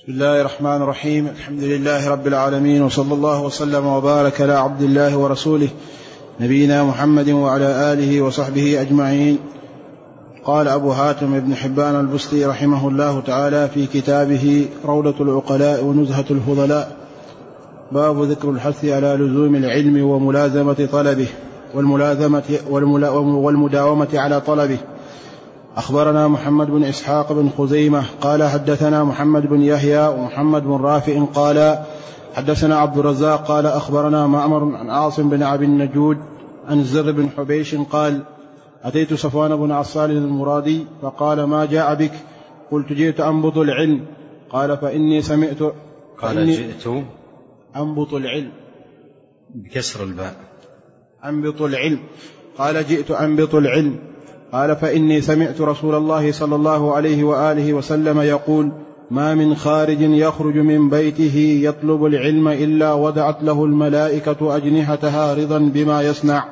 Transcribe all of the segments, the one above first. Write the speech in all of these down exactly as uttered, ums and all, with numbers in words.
بسم الله الرحمن الرحيم. الحمد لله رب العالمين، وصلى الله وسلم وبارك على عبد الله ورسوله نبينا محمد وعلى آله وصحبه أجمعين. قال أبو هاتم بن حبان البستي رحمه الله تعالى في كتابه روضة العقلاء ونزهة الفضلاء: باب ذكر الحث على لزوم العلم وملازمة طلبه والملازمة والمداومة على طلبه. أخبرنا محمد بن إسحاق بن خزيمة قال حدثنا محمد بن يحيى ومحمد بن رافع قال حدثنا عبد الرزاق قال أخبرنا معمر عن عاصم بن أبي النجود عن الزر بن حبيش قال: أتيت صفوان بن عصال المرادي فقال: ما جاء بك؟ قلت: جئت أنبط العلم. قال: فإني سمعت قال جئت أنبط العلم بكسر الباء أنبط العلم قال: جئت أنبط العلم. قال: فإني سمعت رسول الله صلى الله عليه وآله وسلم يقول: ما من خارج يخرج من بيته يطلب العلم إلا وضعت له الملائكة أجنحتها رضا بما يصنع.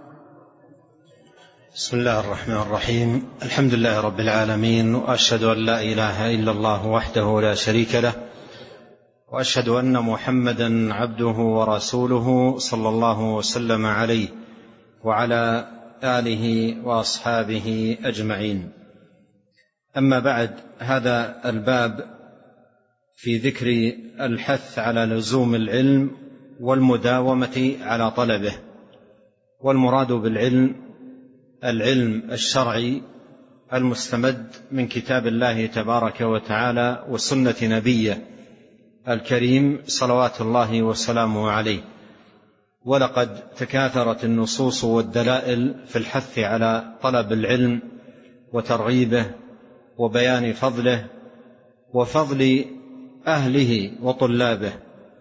بسم الله الرحمن الرحيم. الحمد لله رب العالمين، وأشهد أن لا إله إلا الله وحده لا شريك له، وأشهد أن محمدا عبده ورسوله صلى الله وسلم عليه وعلى آله وأصحابه أجمعين. أما بعد، هذا الباب في ذكر الحث على لزوم العلم والمداومة على طلبه. والمراد بالعلم العلم الشرعي المستمد من كتاب الله تبارك وتعالى وسنة نبيه الكريم صلوات الله وسلامه عليه. ولقد تكاثرت النصوص والدلائل في الحث على طلب العلم وترغيبه وبيان فضله وفضل أهله وطلابه.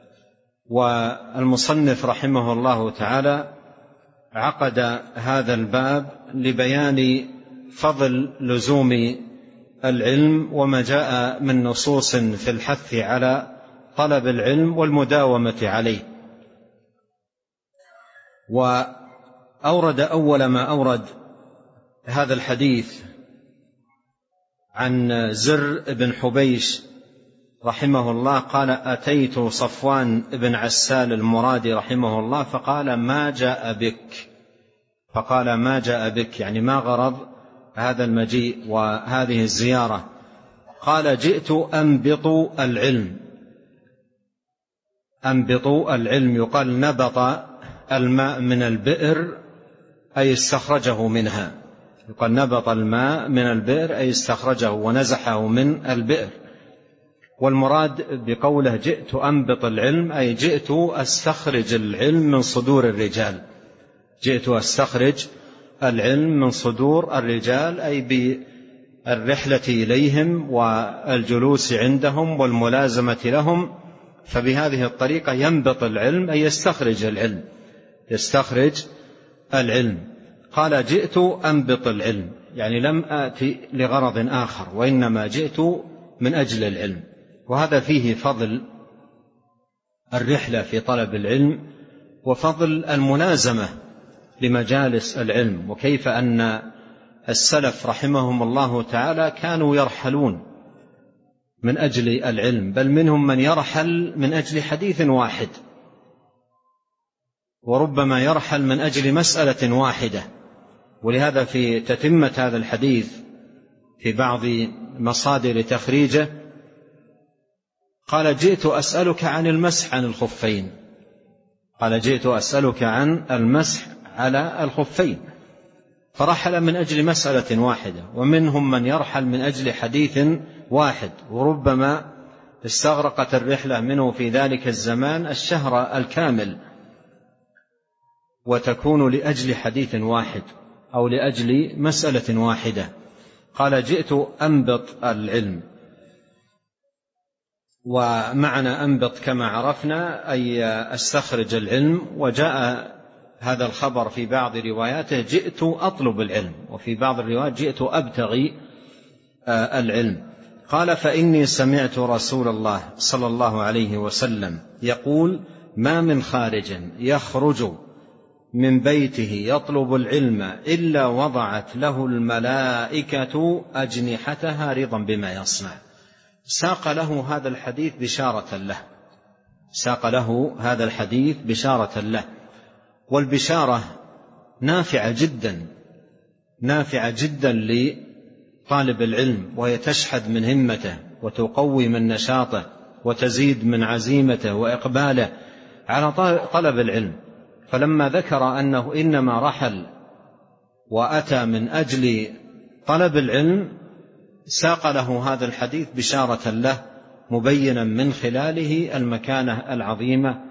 والمصنف رحمه الله تعالى عقد هذا الباب لبيان فضل لزوم العلم وما جاء من نصوص في الحث على طلب العلم والمداومة عليه. وأورد أول ما أورد هذا الحديث عن زر بن حبيش رحمه الله قال: أتيت صفوان بن عسال المرادي رحمه الله فقال: ما جاء بك؟ فقال: ما جاء بك يعني ما غرض هذا المجيء وهذه الزيارة؟ قال: جئت أنبط العلم. أنبط العلم يقال نبط الماء من البئر أي استخرجه منها. يقال نبط الماء من البئر أي استخرجه ونزحه من البئر. والمراد بقوله جئت أنبط العلم أي جئت أستخرج العلم من صدور الرجال. جئت أستخرج العلم من صدور الرجال أي بالرحلة إليهم والجلوس عندهم والملازمة لهم. فبهذه الطريقة ينبط العلم أي يستخرج العلم يستخرج العلم. قال: جئت أنبط العلم يعني لم آتي لغرض آخر، وإنما جئت من أجل العلم. وهذا فيه فضل الرحلة في طلب العلم وفضل الملازمة لمجالس العلم، وكيف أن السلف رحمهم الله تعالى كانوا يرحلون من أجل العلم، بل منهم من يرحل من أجل حديث واحد، وربما يرحل من أجل مسألة واحدة. ولهذا في تتمة هذا الحديث في بعض مصادر تخريجه قال: جئت أسألك عن المسح عن الخفين. قال: جئت أسألك عن المسح على الخفين. فرحل من أجل مسألة واحدة. ومنهم من يرحل من أجل حديث واحد، وربما استغرقت الرحلة منه في ذلك الزمان الشهر الكامل، وتكون لأجل حديث واحد أو لأجل مسألة واحدة. قال: جئت أنبط العلم. ومعنى أنبط كما عرفنا أي أستخرج العلم. وجاء هذا الخبر في بعض رواياته جئت أطلب العلم، وفي بعض الروايات جئت أبتغي العلم. قال: فإني سمعت رسول الله صلى الله عليه وسلم يقول: ما من خارج يخرج من بيته يطلب العلم إلا وضعت له الملائكة أجنحتها رضا بما يصنع. ساق له هذا الحديث بشارة له ساق له هذا الحديث بشارة له والبشارة نافعة جدا نافعة جدا لطالب العلم، وهي تشحذ من همته وتقوي من نشاطه وتزيد من عزيمته وإقباله على طلب العلم. فلما ذكر أنه إنما رحل وأتى من أجل طلب العلم ساق له هذا الحديث بشارة له، مبينا من خلاله المكانة العظيمة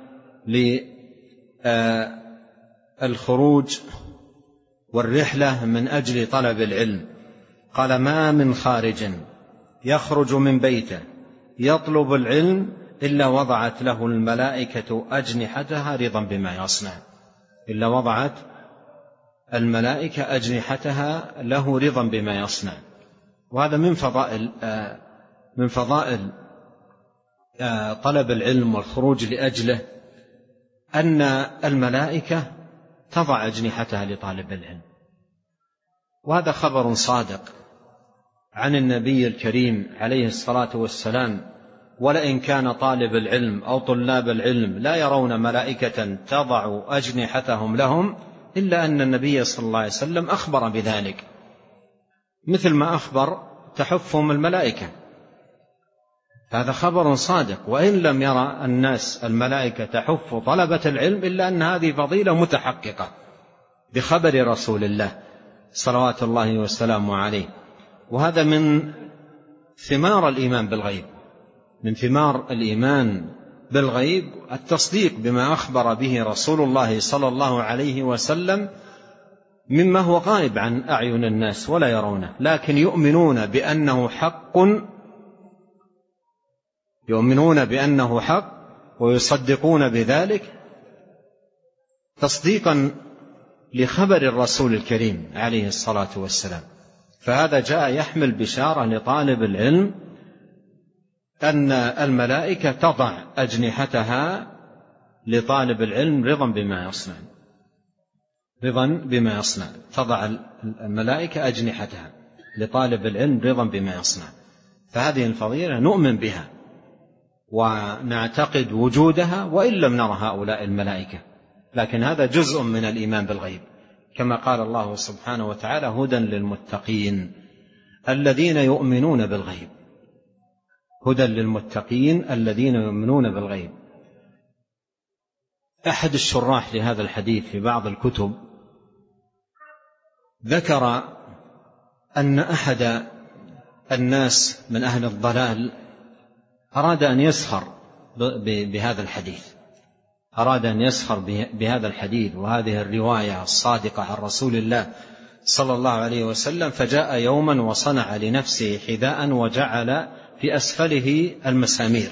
للخروج والرحلة من أجل طلب العلم. قال: ما من خارج يخرج من بيته يطلب العلم إلا وضعت له الملائكة أجنحتها رضا بما يصنع إلا وضعت الملائكة أجنحتها له رضا بما يصنع. وهذا من فضائل من فضائل طلب العلم والخروج لأجله أن الملائكة تضع أجنحتها لطالب العلم. وهذا خبر صادق عن النبي الكريم عليه الصلاة والسلام. ولئن كان طالب العلم أو طلاب العلم لا يرون ملائكة تضع أجنحتهم لهم إلا أن النبي صلى الله عليه وسلم أخبر بذلك، مثل ما أخبر تحفهم الملائكة. هذا خبر صادق. وإن لم يرى الناس الملائكة تحف طلبة العلم إلا أن هذه فضيلة متحققة بخبر رسول الله صلوات الله وسلامه عليه. وهذا من ثمار الإيمان بالغيب من ثمار الإيمان بالغيب التصديق بما أخبر به رسول الله صلى الله عليه وسلم مما هو غائب عن أعين الناس ولا يرونه، لكن يؤمنون بأنه حق يؤمنون بأنه حق ويصدقون بذلك تصديقا لخبر الرسول الكريم عليه الصلاة والسلام. فهذا جاء يحمل بشارة لطالب العلم أن الملائكة تضع أجنحتها لطالب العلم رضا بما يصنع رضا بما يصنع تضع الملائكة أجنحتها لطالب العلم رضا بما يصنع. فهذه الفضيلة نؤمن بها ونعتقد وجودها وإن لم نرى هؤلاء الملائكة، لكن هذا جزء من الإيمان بالغيب، كما قال الله سبحانه وتعالى: هدى للمتقين الذين يؤمنون بالغيب. هدى للمتقين الذين يؤمنون بالغيب. أحد الشراح لهذا الحديث في بعض الكتب ذكر أن أحد الناس من أهل الضلال أراد أن يسخر بهذا الحديث أراد أن يسخر بهذا الحديث وهذه الرواية الصادقة عن رسول الله صلى الله عليه وسلم، فجاء يوما وصنع لنفسه حذاء وجعل في أسفله المسامير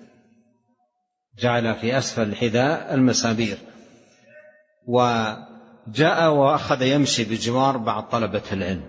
جعل في أسفل الحذاء المسامير وجاء وأخذ يمشي بجوار بعض طلبة العلم،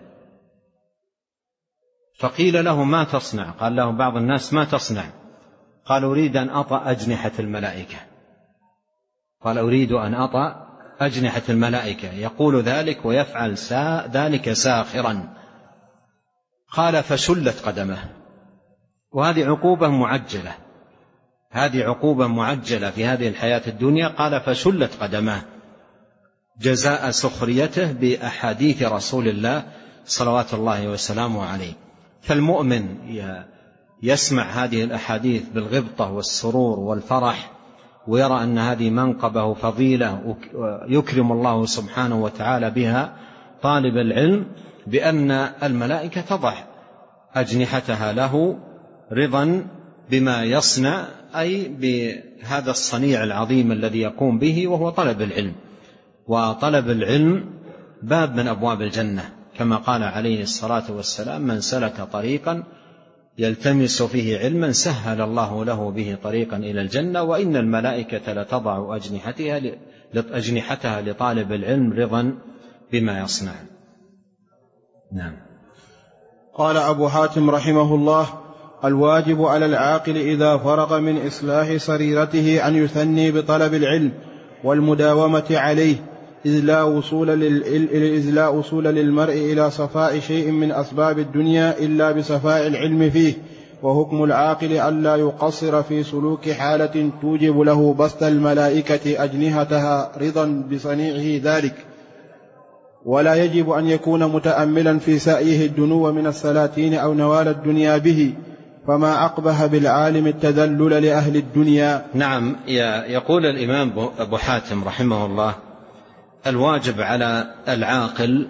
فقيل له: ما تصنع؟ قال له بعض الناس: ما تصنع؟ قال: أريد أن أطأ أجنحة الملائكة قال أريد أن أطأ أجنحة الملائكة يقول ذلك ويفعل سا ذلك ساخرا. قال: فشلت قدمه. وهذه عقوبة معجلة هذه عقوبة معجلة في هذه الحياة الدنيا. قال: فشلت قدمه جزاء سخريته بأحاديث رسول الله صلوات الله وسلامه عليه. فالمؤمن يسمع هذه الأحاديث بالغبطة والسرور والفرح، ويرى أن هذه منقبة فضيلة يكرم الله سبحانه وتعالى بها طالب العلم، بأن الملائكة تضع أجنحتها له رضا بما يصنع، أي بهذا الصنيع العظيم الذي يقوم به وهو طلب العلم. وطلب العلم باب من أبواب الجنة، كما قال عليه الصلاة والسلام: من سلك طريقا يلتمس فيه علما سهل الله له به طريقا إلى الجنة، وإن الملائكة لتضع أجنحتها أجنحتها لطالب العلم رضا بما يصنع. نعم. قال أبو حاتم رحمه الله: الواجب على العاقل إذا فرغ من إصلاح سريرته أن يثني بطلب العلم والمداومة عليه، إذ لا وصول, إذ لا وصول للمرء إلى صفاء شيء من أسباب الدنيا إلا بصفاء العلم فيه، وحكم العاقل ألا يقصر في سلوك حالة توجب له بسط الملائكة أجنحتها رضا بصنيعه ذلك، ولا يجب أن يكون متأملا في سعيه الدنو من السلاطين أو نوال الدنيا به، فما أقبح بالعالم التذلل لأهل الدنيا. نعم. يقول الإمام أبو حاتم رحمه الله: الواجب على العاقل،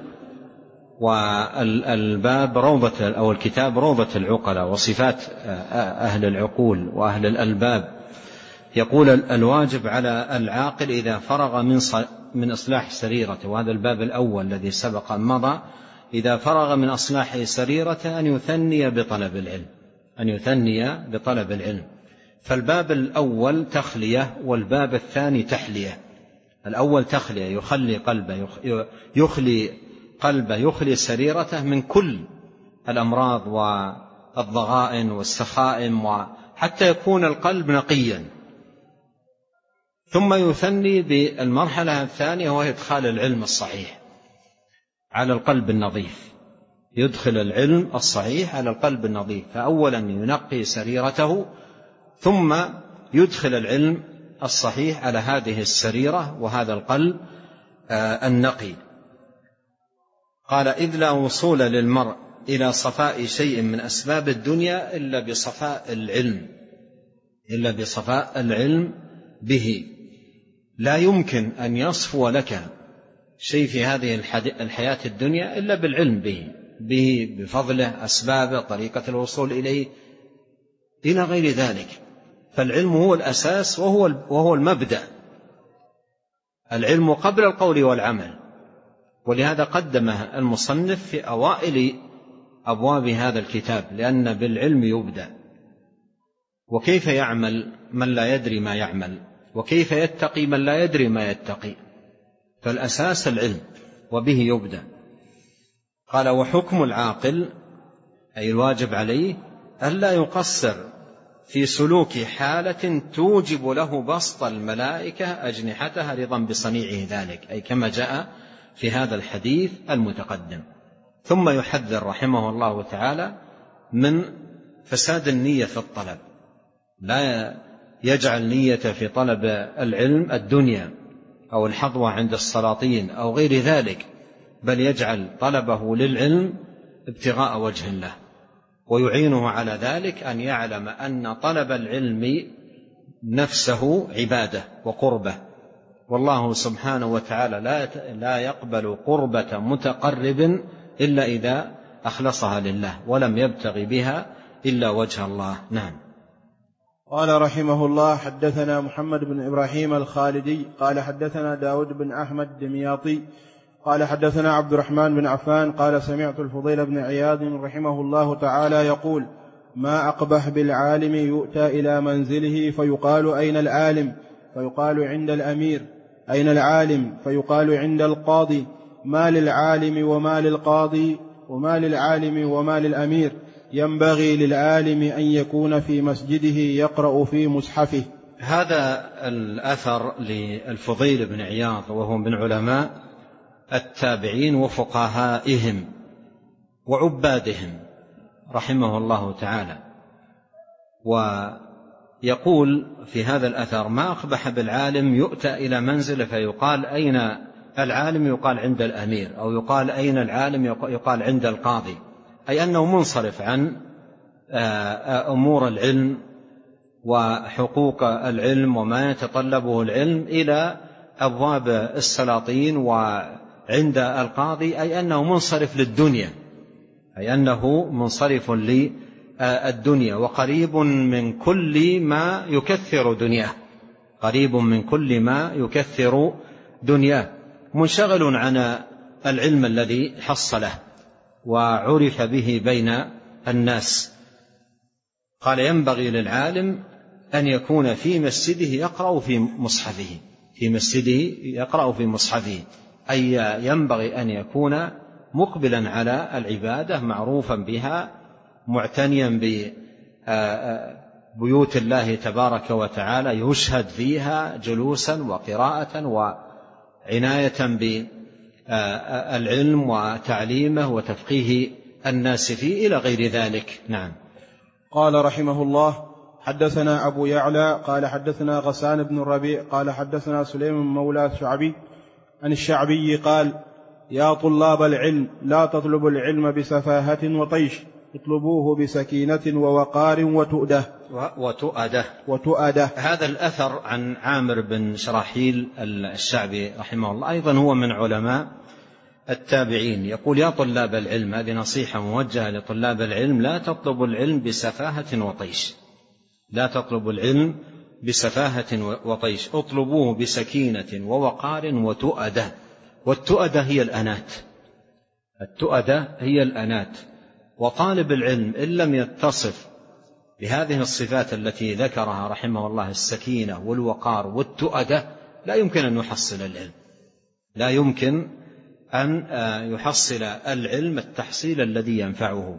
والباب روضة أو الكتاب روضة العقلاء وصفات أهل العقول وأهل الألباب. يقول: الواجب على العاقل إذا فرغ من من إصلاح سريرته، وهذا الباب الأول الذي سبق أن مضى، إذا فرغ من إصلاح سريرته أن يثني بطلب العلم، أن يثني بطلب العلم. فالباب الأول تخلية، والباب الثاني تحلية. الأول تخلية، يخلي قلبه، يخلي قلبه يخلي سريرته من كل الأمراض والضغائن والسخائم، حتى يكون القلب نقيا. ثم يثني بالمرحلة الثانية، وهي إدخال العلم الصحيح على القلب النظيف، يدخل العلم الصحيح على القلب النظيف. فأولا ينقي سريرته، ثم يدخل العلم الصحيح على هذه السريرة وهذا القلب النقي. قال: إذ لا وصول للمرء إلى صفاء شيء من أسباب الدنيا إلا بصفاء العلم إلا بصفاء العلم به. لا يمكن أن يصفو لك شيء في هذه الحياة الدنيا إلا بالعلم به به بفضله، أسبابه، طريقة الوصول إليه، إلى غير ذلك. فالعلم هو الأساس وهو وهو المبدأ، العلم قبل القول والعمل. ولهذا قدمه المصنف في أوائل أبواب هذا الكتاب، لأن بالعلم يبدأ. وكيف يعمل من لا يدري ما يعمل؟ وكيف يتقي من لا يدري ما يتقي؟ فالأساس العلم، وبه يبدأ. قال: وحكم العاقل، أي الواجب عليه، ألا يقصر في سلوك حالة توجب له بسط الملائكة أجنحتها رضا بصنيعه ذلك، أي كما جاء في هذا الحديث المتقدم. ثم يحذر رحمه الله تعالى من فساد النية في الطلب، لا يجعل نيته في طلب العلم الدنيا أو الحظوة عند السلاطين أو غير ذلك، بل يجعل طلبه للعلم ابتغاء وجه الله. ويعينه على ذلك أن يعلم أن طلب العلم نفسه عبادة وقربة، والله سبحانه وتعالى لا يقبل قربة متقرب إلا إذا أخلصها لله، ولم يبتغي بها إلا وجه الله. نعم. قال رحمه الله: حدثنا محمد بن إبراهيم الخالدي قال حدثنا داود بن أحمد الدمياطي قال حدثنا عبد الرحمن بن عفان قال سمعت الفضيل بن عياض رحمه الله تعالى يقول: ما أقبح بالعالم يؤتى إلى منزله فيقال: أين العالم؟ فيقال: عند الأمير. أين العالم؟ فيقال: عند القاضي. ما للعالم وما للقاضي وما للعالم وما للأمير؟ ينبغي للعالم أن يكون في مسجده يقرأ في مصحفه. هذا الأثر للفضيل بن عياض، وهو من علماء التابعين وفقهائهم وعبادهم رحمه الله تعالى. ويقول في هذا الأثر: ما أقبح بالعالم يؤتى إلى منزله فيقال: أين العالم؟ يقال: عند الأمير. أو يقال: أين العالم؟ يقال: عند القاضي. أي أنه منصرف عن أمور العلم وحقوق العلم وما يتطلبه العلم إلى أبواب السلاطين وعند القاضي، أي أنه منصرف للدنيا، أي أنه منصرف للدنيا، وقريب من كل ما يكثر دنياه، قريب من كل ما يكثر دنياه، منشغل عن العلم الذي حصله وعرف به بين الناس. قال: ينبغي للعالم أن يكون في مسجده يقرأ في مصحفه، في مسجده يقرأ في مصحفه، أي ينبغي أن يكون مقبلا على العبادة، معروفا بها، معتنيا ببيوت الله تبارك وتعالى، يشهد فيها جلوسا وقراءة وعناية بالعلم وتعليمه وتفقيه الناس فيه إلى غير ذلك. نعم. قال رحمه الله: حدثنا أبو يعلى قال حدثنا غسان بن الربيع قال حدثنا سليم مولى الشعبي عن الشعبي قال: يا طلاب العلم لا تطلبوا العلم بسفاهة وطيش، اطلبوه بسكينة ووقار وتؤدة وتؤدة وتؤدة. هذا الأثر عن عامر بن شراحيل الشعبي رحمه الله أيضا هو من علماء التابعين، يقول: يا طلاب العلم، هذه نصيحة موجهة لطلاب العلم، لا تطلبوا العلم بسفاهة وطيش، لا تطلبوا العلم بسفاهة وطيش، اطلبوه بسكينة ووقار وتؤدة. والتؤدة هي الأنات، التؤدة هي الأنات. وطالب العلم إن لم يتصف بهذه الصفات التي ذكرها رحمه الله، السكينة والوقار والتؤدة، لا يمكن أن يحصل العلم، لا يمكن أن يحصل العلم التحصيل الذي ينفعه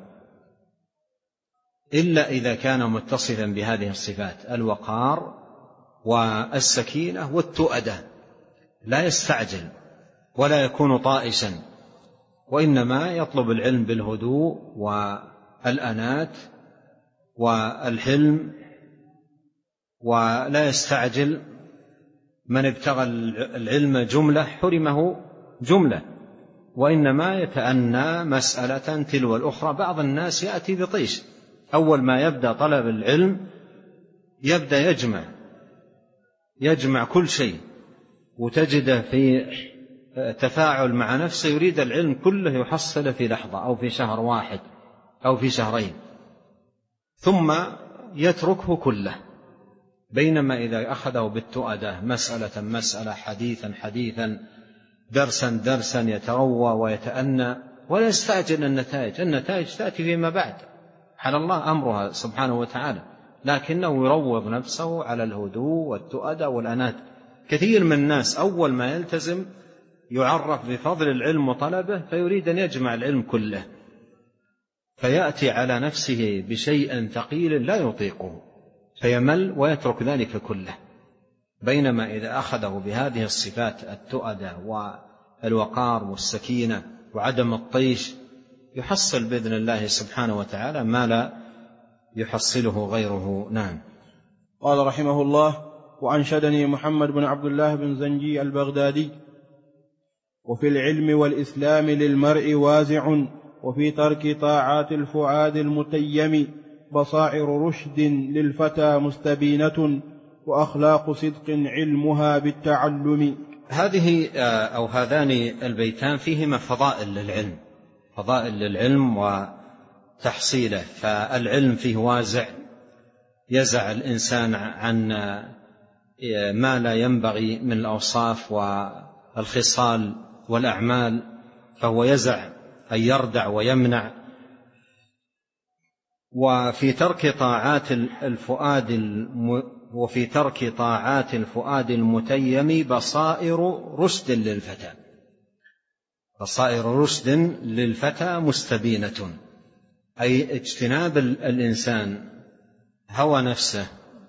إلا إذا كان متصفا بهذه الصفات: الوقار والسكينة والتؤدة. لا يستعجل ولا يكون طائشا، وإنما يطلب العلم بالهدوء والأنات والحلم، ولا يستعجل. من ابتغى العلم جملة حرمه جملة، وإنما يتأنى مسألة تلو الأخرى. بعض الناس يأتي بطيش، أول ما يبدأ طلب العلم يبدأ يجمع يجمع كل شيء، وتجده في تفاعل مع نفسه، يريد العلم كله يحصل في لحظة أو في شهر واحد أو في شهرين، ثم يتركه كله. بينما إذا أخذه بالتؤدة مسألة مسألة، حديثا حديثا، درسا درسا، يتروى ويتأنى ولا يستعجل النتائج. النتائج تأتي فيما بعد، على الله أمرها سبحانه وتعالى، لكنه يروض نفسه على الهدوء والتؤدة والأنات. كثير من الناس أول ما يلتزم يعرف بفضل العلم وطلبه، فيريد أن يجمع العلم كله، فيأتي على نفسه بشيء ثقيل لا يطيقه، فيمل ويترك ذلك كله. بينما إذا أخذه بهذه الصفات: التؤدة والوقار والسكينة وعدم الطيش، يحصل بإذن الله سبحانه وتعالى ما لا يحصله غيره. نعم. قال رحمه الله: وأنشدني محمد بن عبد الله بن زنجي البغدادي: وفي العلم والإسلام للمرء وازع، وفي ترك طاعات الفؤاد المتيم بصائر رشد للفتى مستبينة، وأخلاق صدق علمها بالتعلم. هذه أو هذان البيتان فيهما فضائل للعلم، فضائل للعلم وتحصيله. فالعلم فيه وازع، يزع الإنسان عن ما لا ينبغي من الأوصاف والخصال والأعمال، فهو يزع أن يردع ويمنع. وفي ترك طاعات الفؤاد الم... وفي ترك طاعات الفؤاد المتيم بصائر رشد للفتى، بصائر رشد للفتى مستبينة، أي اجتناب الإنسان هوى نفسه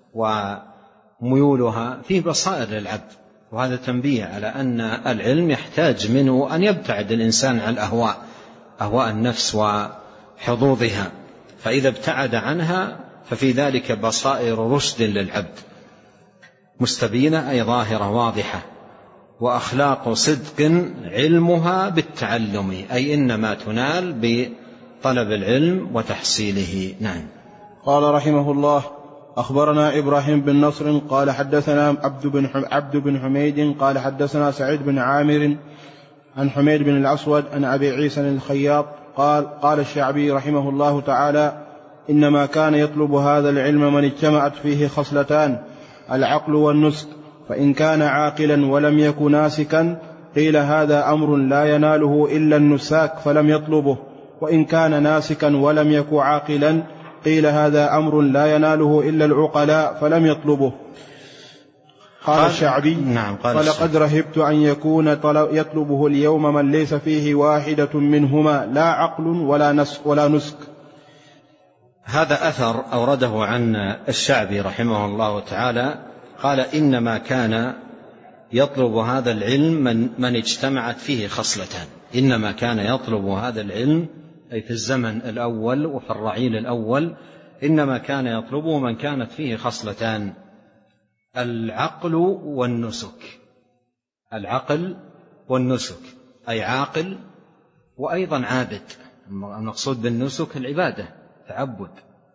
وميولها فيه بصائر للعبد. وهذا تنبيه على أن العلم يحتاج منه أن يبتعد الإنسان عن الأهواء، أهواء النفس وحظوظها، فإذا ابتعد عنها ففي ذلك بصائر رشد للعبد مستبينة، أي ظاهرة واضحة. وأخلاق صدق علمها بالتعلم، أي إنما تنال بطلب العلم وتحصيله. نعم. قال رحمه الله: أخبرنا إبراهيم بن نصر قال حدثنا عبد بن عبد بن حميد قال حدثنا سعيد بن عامر عن حميد بن الأسود عن أبي عيسى الخياط قال: قال الشعبي رحمه الله تعالى: إنما كان يطلب هذا العلم من اجتمعت فيه خصلتان: العقل والنسك، فإن كان عاقلا ولم يك ناسكا قيل هذا أمر لا يناله إلا النساك فلم يطلبه، وإن كان ناسكا ولم يك عاقلا قيل هذا أمر لا يناله إلا العقلاء فلم يطلبه. قال, قال الشعبي: نعم. قال فلقد رهبت أن يكون يطلبه اليوم من ليس فيه واحدة منهما، لا عقل ولا نسك, ولا نسك. هذا أثر أورده عن الشعبي رحمه الله تعالى، قال: إنما كان يطلب هذا العلم من, من اجتمعت فيه خصلتان. إنما كان يطلب هذا العلم أي في الزمن الأول وفي الرعيل الأول إنما كان يطلبه من كانت فيه خصلتان: العقل والنسك. العقل والنسك، أي عاقل وأيضا عابد. المقصود بالنسك العبادة، تعبد،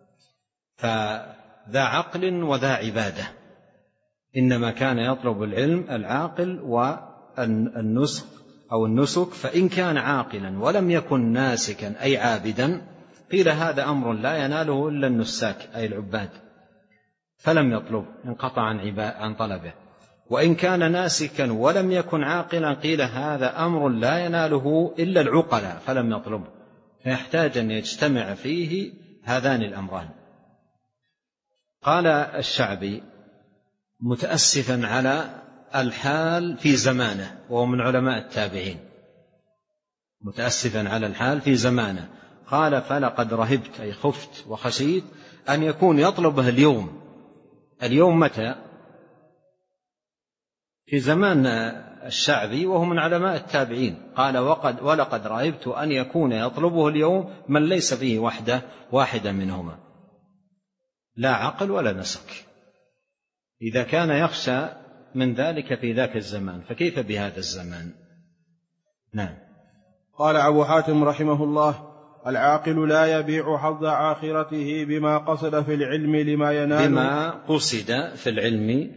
فذا عقل وذا عبادة. إنما كان يطلب العلم العاقل والنسك أو النسك. فإن كان عاقلا ولم يكن ناسكا أي عابدا قيل هذا أمر لا يناله إلا النساك أي العباد، فلم يطلب، انقطع عن طلبه. وإن كان ناسكا ولم يكن عاقلا قيل هذا أمر لا يناله إلا العقلاء، فلم يطلب. فيحتاج أن يجتمع فيه هذان الأمران. قال الشعبي متأسفا على الحال في زمانه، وهو من علماء التابعين، متأسفا على الحال في زمانه، قال: فلقد رهبت أي خفت وخشيت أن يكون يطلبه اليوم. اليوم متى؟ في زمان الشعبي وهو من علماء التابعين. قال: وقد ولقد رهبت أن يكون يطلبه اليوم من ليس فيه وحده واحدة منهما، لا عقل ولا نسك. إذا كان يخشى من ذلك في ذاك الزمان فكيف بهذا الزمان؟ نعم. قال أبو حاتم رحمه الله: العاقل لا يبيع حظ آخرته بما قصد في العلم لما ينال بما قصد في العلم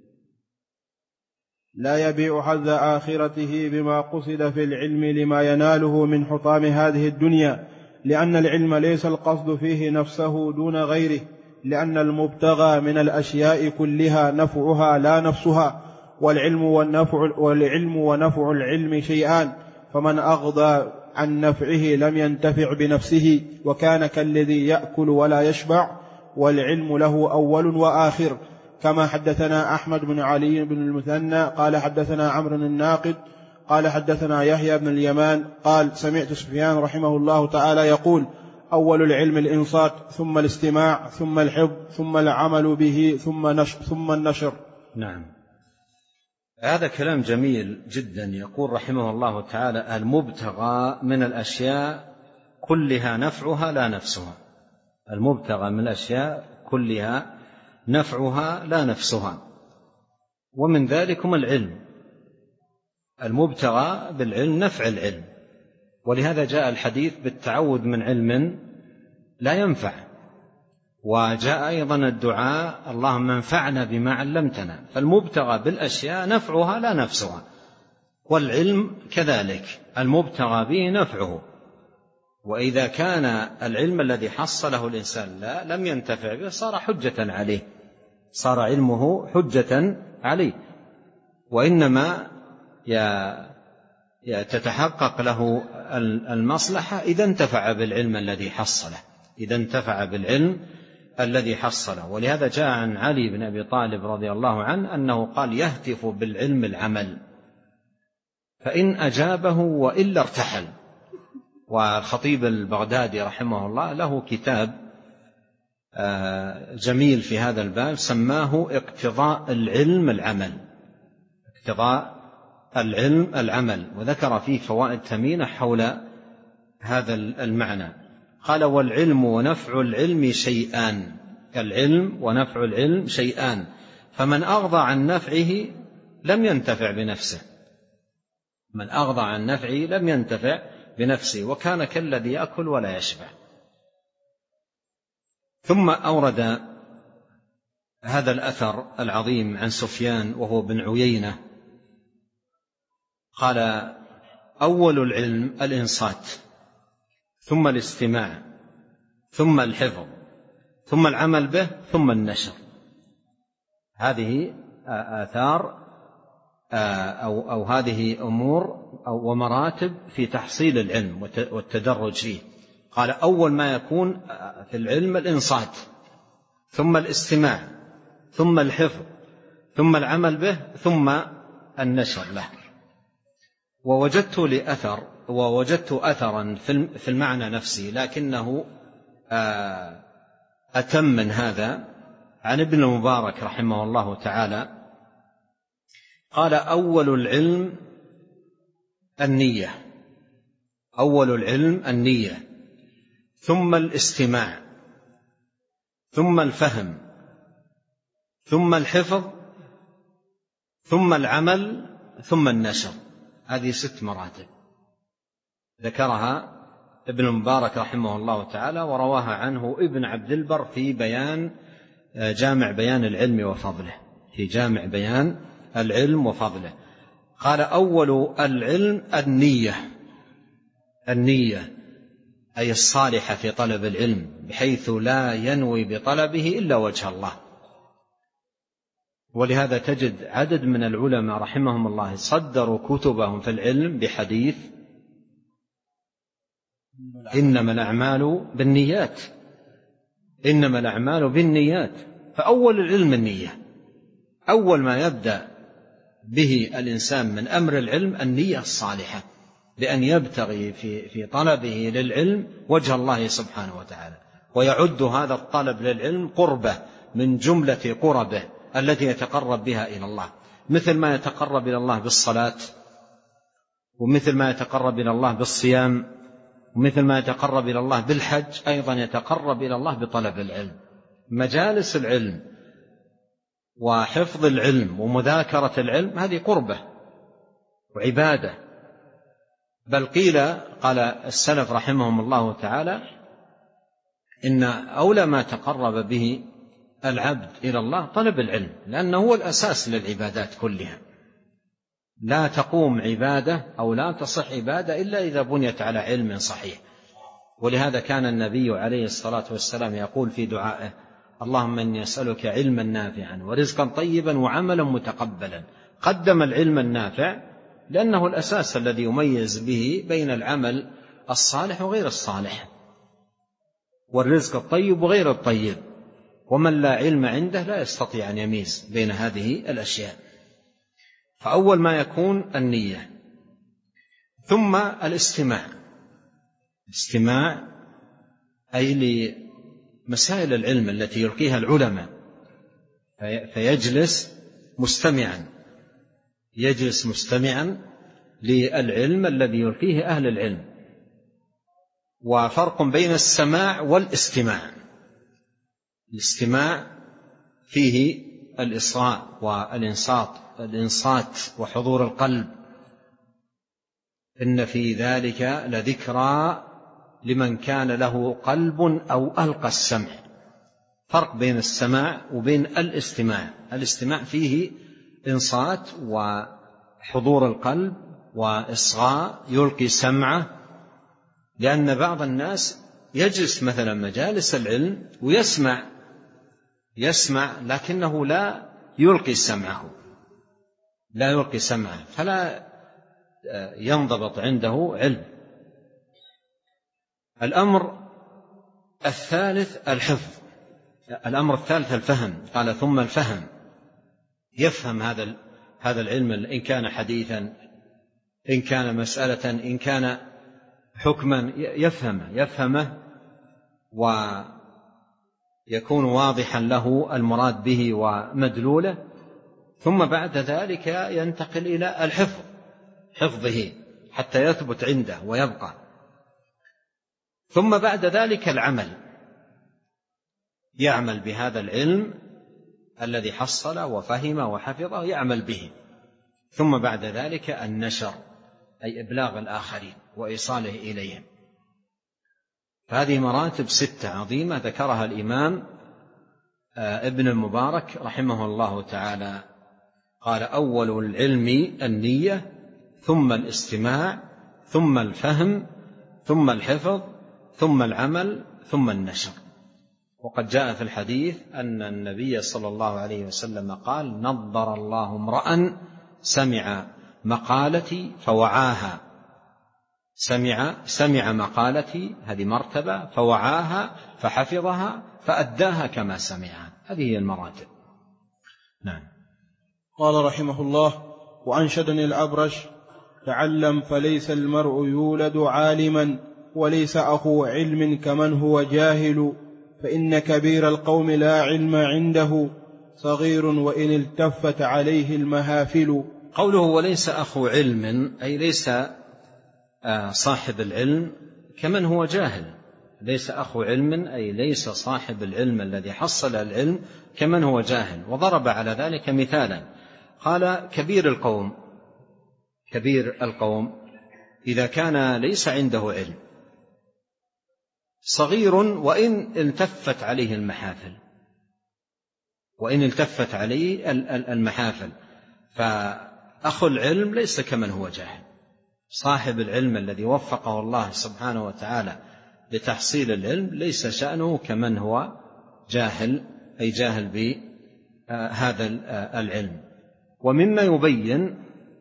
لا يبيع حظ آخرته بما قصد في العلم لما يناله من حطام هذه الدنيا، لأن العلم ليس القصد فيه نفسه دون غيره، لأن المبتغى من الأشياء كلها نفعها لا نفسها، والعلم والنفع, والعلم ونفع العلم شيئان، فمن أغضى عن نفعه لم ينتفع بنفسه، وكان كالذي يأكل ولا يشبع، والعلم له أول وآخر. كما حدثنا أحمد بن علي بن المثنى قال حدثنا عمرو الناقد قال حدثنا يحيى بن اليمان قال: سمعت سفيان رحمه الله تعالى يقول: أول العلم الإنصات، ثم الاستماع، ثم الحفظ، ثم العمل به، ثم نشر ثم النشر. نعم، هذا كلام جميل جدا. يقول رحمه الله تعالى: المبتغى من الأشياء كلها نفعها لا نفسها. المبتغى من الأشياء كلها نفعها لا نفسها، ومن ذلكم العلم. المبتغى بالعلم نفع العلم، ولهذا جاء الحديث بالتعوذ من علم لا ينفع، وجاء أيضا الدعاء: اللهم انفعنا بما علمتنا. فالمبتغى بالأشياء نفعها لا نفسها، والعلم كذلك المبتغى به نفعه. وإذا كان العلم الذي حصله الإنسان لا لم ينتفع به صار حجة عليه، صار علمه حجة عليه. وإنما تتحقق له المصلحة إذا انتفع بالعلم الذي حصله، إذا انتفع بالعلم الذي حصله. ولهذا جاء عن علي بن أبي طالب رضي الله عنه أنه قال: يهتف بالعلم العمل، فإن أجابه وإلا ارتحل. والخطيب البغدادي رحمه الله له كتاب جميل في هذا الباب سماه اقتضاء العلم العمل، اقتضاء العلم العمل، وذكر فيه فوائد ثمينة حول هذا المعنى. قال: والعلم ونفع العلم شيئان. العلم ونفع العلم شيئان، فمن أغضى عن نفعه لم ينتفع بنفسه، من أغضى عن نفعه لم ينتفع بنفسه، وكان كالذي يأكل ولا يشبع. ثم أورد هذا الأثر العظيم عن سفيان وهو بن عيينة قال: أول العلم الإنصات، ثم الاستماع، ثم الحفظ، ثم العمل به، ثم النشر. هذه آثار أو, أو هذه أمور أو ومراتب في تحصيل العلم والتدرج فيه. قال: أول ما يكون في العلم الإنصات، ثم الاستماع، ثم الحفظ، ثم العمل به، ثم النشر له. ووجدت لأثر ووجدت أثرا في المعنى نفسه لكنه أتم من هذا عن ابن المبارك رحمه الله تعالى قال: أول العلم النية، أول العلم النية، ثم الاستماع، ثم الفهم ثم الحفظ ثم العمل ثم النشر. هذه ست مراتب ذكرها ابن المبارك رحمه الله تعالى، ورواها عنه ابن عبد البر في بيان جامع بيان العلم وفضله، في جامع بيان العلم وفضله. قال: أول العلم النية، النية أي الصالحة في طلب العلم، بحيث لا ينوي بطلبه إلا وجه الله. ولهذا تجد عدد من العلماء رحمهم الله صدروا كتبهم في العلم بحديث إنما الأعمال بالنيات، إنما الأعمال بالنيات. فأول العلم النية، أول ما يبدأ به الإنسان من أمر العلم النية الصالحة، بأن يبتغي في في طلبه للعلم وجه الله سبحانه وتعالى، ويعد هذا الطلب للعلم قربة من جملة قربه التي يتقرب بها إلى الله، مثل ما يتقرب إلى الله بالصلاة، ومثل ما يتقرب إلى الله بالصيام، ومثل ما يتقرب إلى الله بالحج، أيضا يتقرب إلى الله بطلب العلم. مجالس العلم وحفظ العلم ومذاكرة العلم هذه قربة وعبادة. بل قيل، قال السلف رحمهم الله تعالى، إن أولى ما تقرب به العبد إلى الله طلب العلم، لأنه هو الأساس للعبادات كلها. لا تقوم عبادة أو لا تصح عبادة إلا إذا بنيت على علم صحيح. ولهذا كان النبي عليه الصلاة والسلام يقول في دعائه: اللهم إني أسألك علما نافعا ورزقا طيبا وعملا متقبلا. قدم العلم النافع لأنه الأساس الذي يميز به بين العمل الصالح وغير الصالح، والرزق الطيب وغير الطيب، ومن لا علم عنده لا يستطيع أن يميز بين هذه الأشياء. فأول ما يكون النية، ثم الاستماع، استماع أي لمسائل العلم التي يلقيها العلماء، فيجلس مستمعا، يجلس مستمعا للعلم الذي يلقيه أهل العلم. وفرق بين السماع والاستماع. الاستماع فيه الإصغاء والإنصات الإنصات وحضور القلب، إن في ذلك لذكرى لمن كان له قلب أو ألقى السمع. فرق بين السماع وبين الاستماع. الاستماع فيه إنصات وحضور القلب وإصغاء، يلقي سمعه، لأن بعض الناس يجلس مثلا مجالس العلم ويسمع يسمع لكنه لا يلقي سمعه، لا يلقي سمعه، فلا ينضبط عنده علم. الأمر الثالث الحفظ، الأمر الثالث الفهم. قال: ثم الفهم، يفهم هذا هذا العلم، إن كان حديثا، إن كان مسألة، إن كان حكما، يفهمه يفهمه ويكون واضحا له المراد به ومدلوله. ثم بعد ذلك ينتقل إلى الحفظ، حفظه حتى يثبت عنده ويبقى. ثم بعد ذلك العمل، يعمل بهذا العلم الذي حصل وفهم وحفظه، يعمل به. ثم بعد ذلك النشر، أي إبلاغ الآخرين وإيصاله إليهم. فهذه مراتب ستة عظيمة ذكرها الإمام ابن المبارك رحمه الله تعالى. قال: أول العلم النية، ثم الاستماع، ثم الفهم، ثم الحفظ، ثم العمل، ثم النشر. وقد جاء في الحديث أن النبي صلى الله عليه وسلم قال: نضر الله امرأ سمع مقالتي فوعاها. سمع سمع مقالتي، هذه مرتبة، فوعاها فحفظها فأداها كما سمعها. هذه هي المراتب. نعم. قال رحمه الله: وأنشدني الأبرش: تعلم فليس المرء يولد عالما، وليس أخو علم كمن هو جاهل، فإن كبير القوم لا علم عنده، صغير وإن التفت عليه المهافل. قوله وليس أخو علم، أي ليس صاحب العلم كمن هو جاهل، ليس أخو علم أي ليس صاحب العلم الذي حصل العلم كمن هو جاهل. وضرب على ذلك مثالا، قال كبير القوم كبير القوم إذا كان ليس عنده علم، صغير وإن التفت عليه المحافل وإن التفت عليه المحافل فأخو العلم ليس كمن هو جاهل. صاحب العلم الذي وفقه الله سبحانه وتعالى لتحصيل العلم ليس شأنه كمن هو جاهل، أي جاهل بهذا العلم. ومما يبين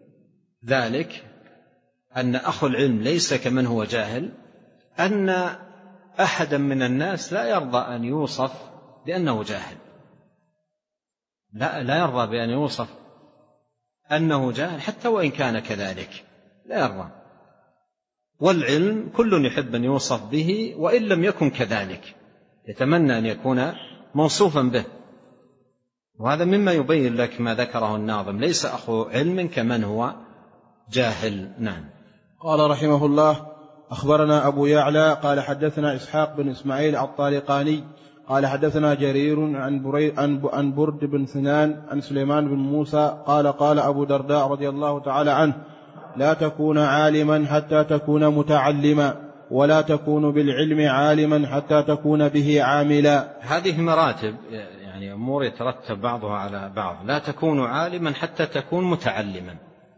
ذلك أن أخو العلم ليس كمن هو جاهل أن أحدا من الناس لا يرضى أن يوصف بأنه جاهل، لا, لا يرضى بأن يوصف أنه جاهل حتى وإن كان كذلك، لا يرضى. والعلم كل يحب أن يوصف به وإن لم يكن كذلك يتمنى أن يكون موصوفا به. وهذا مما يبين لك ما ذكره الناظم، ليس أخو علم كمن هو جاهل. نعم. قال رحمه الله: أخبرنا أبو يعلى قال حدثنا إسحاق بن إسماعيل الطالقاني قال حدثنا جرير عن برد بن سنان عن سليمان بن موسى قال قال أبو درداء رضي الله تعالى عنه: لا تكون عالما حتى تكون متعلما، ولا تكون بالعلم عالما حتى تكون به عاملا. هذه مراتب، يعني أمور يترتب بعضها على بعض. لا تكون عالما حتى تكون متعلما،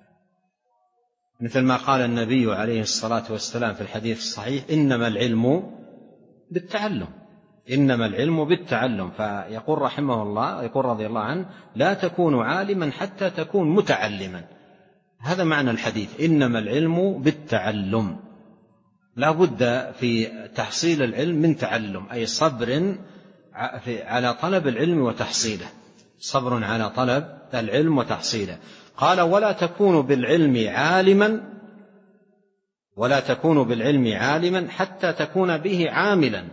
مثل ما قال النبي عليه الصلاة والسلام في الحديث الصحيح: إنما العلم بالتعلم، إنما العلم بالتعلم. فيقول رحمه الله، يقول رضي الله عنه: لا تكون عالما حتى تكون متعلما. هذا معنى الحديث، إنما العلم بالتعلم. لا بد في تحصيل العلم من تعلم، أي صبر على طلب العلم وتحصيله، صبر على طلب العلم وتحصيله. قال: ولا تكون بالعلم عالما ولا تكون بالعلم عالما حتى تكون به عاملا،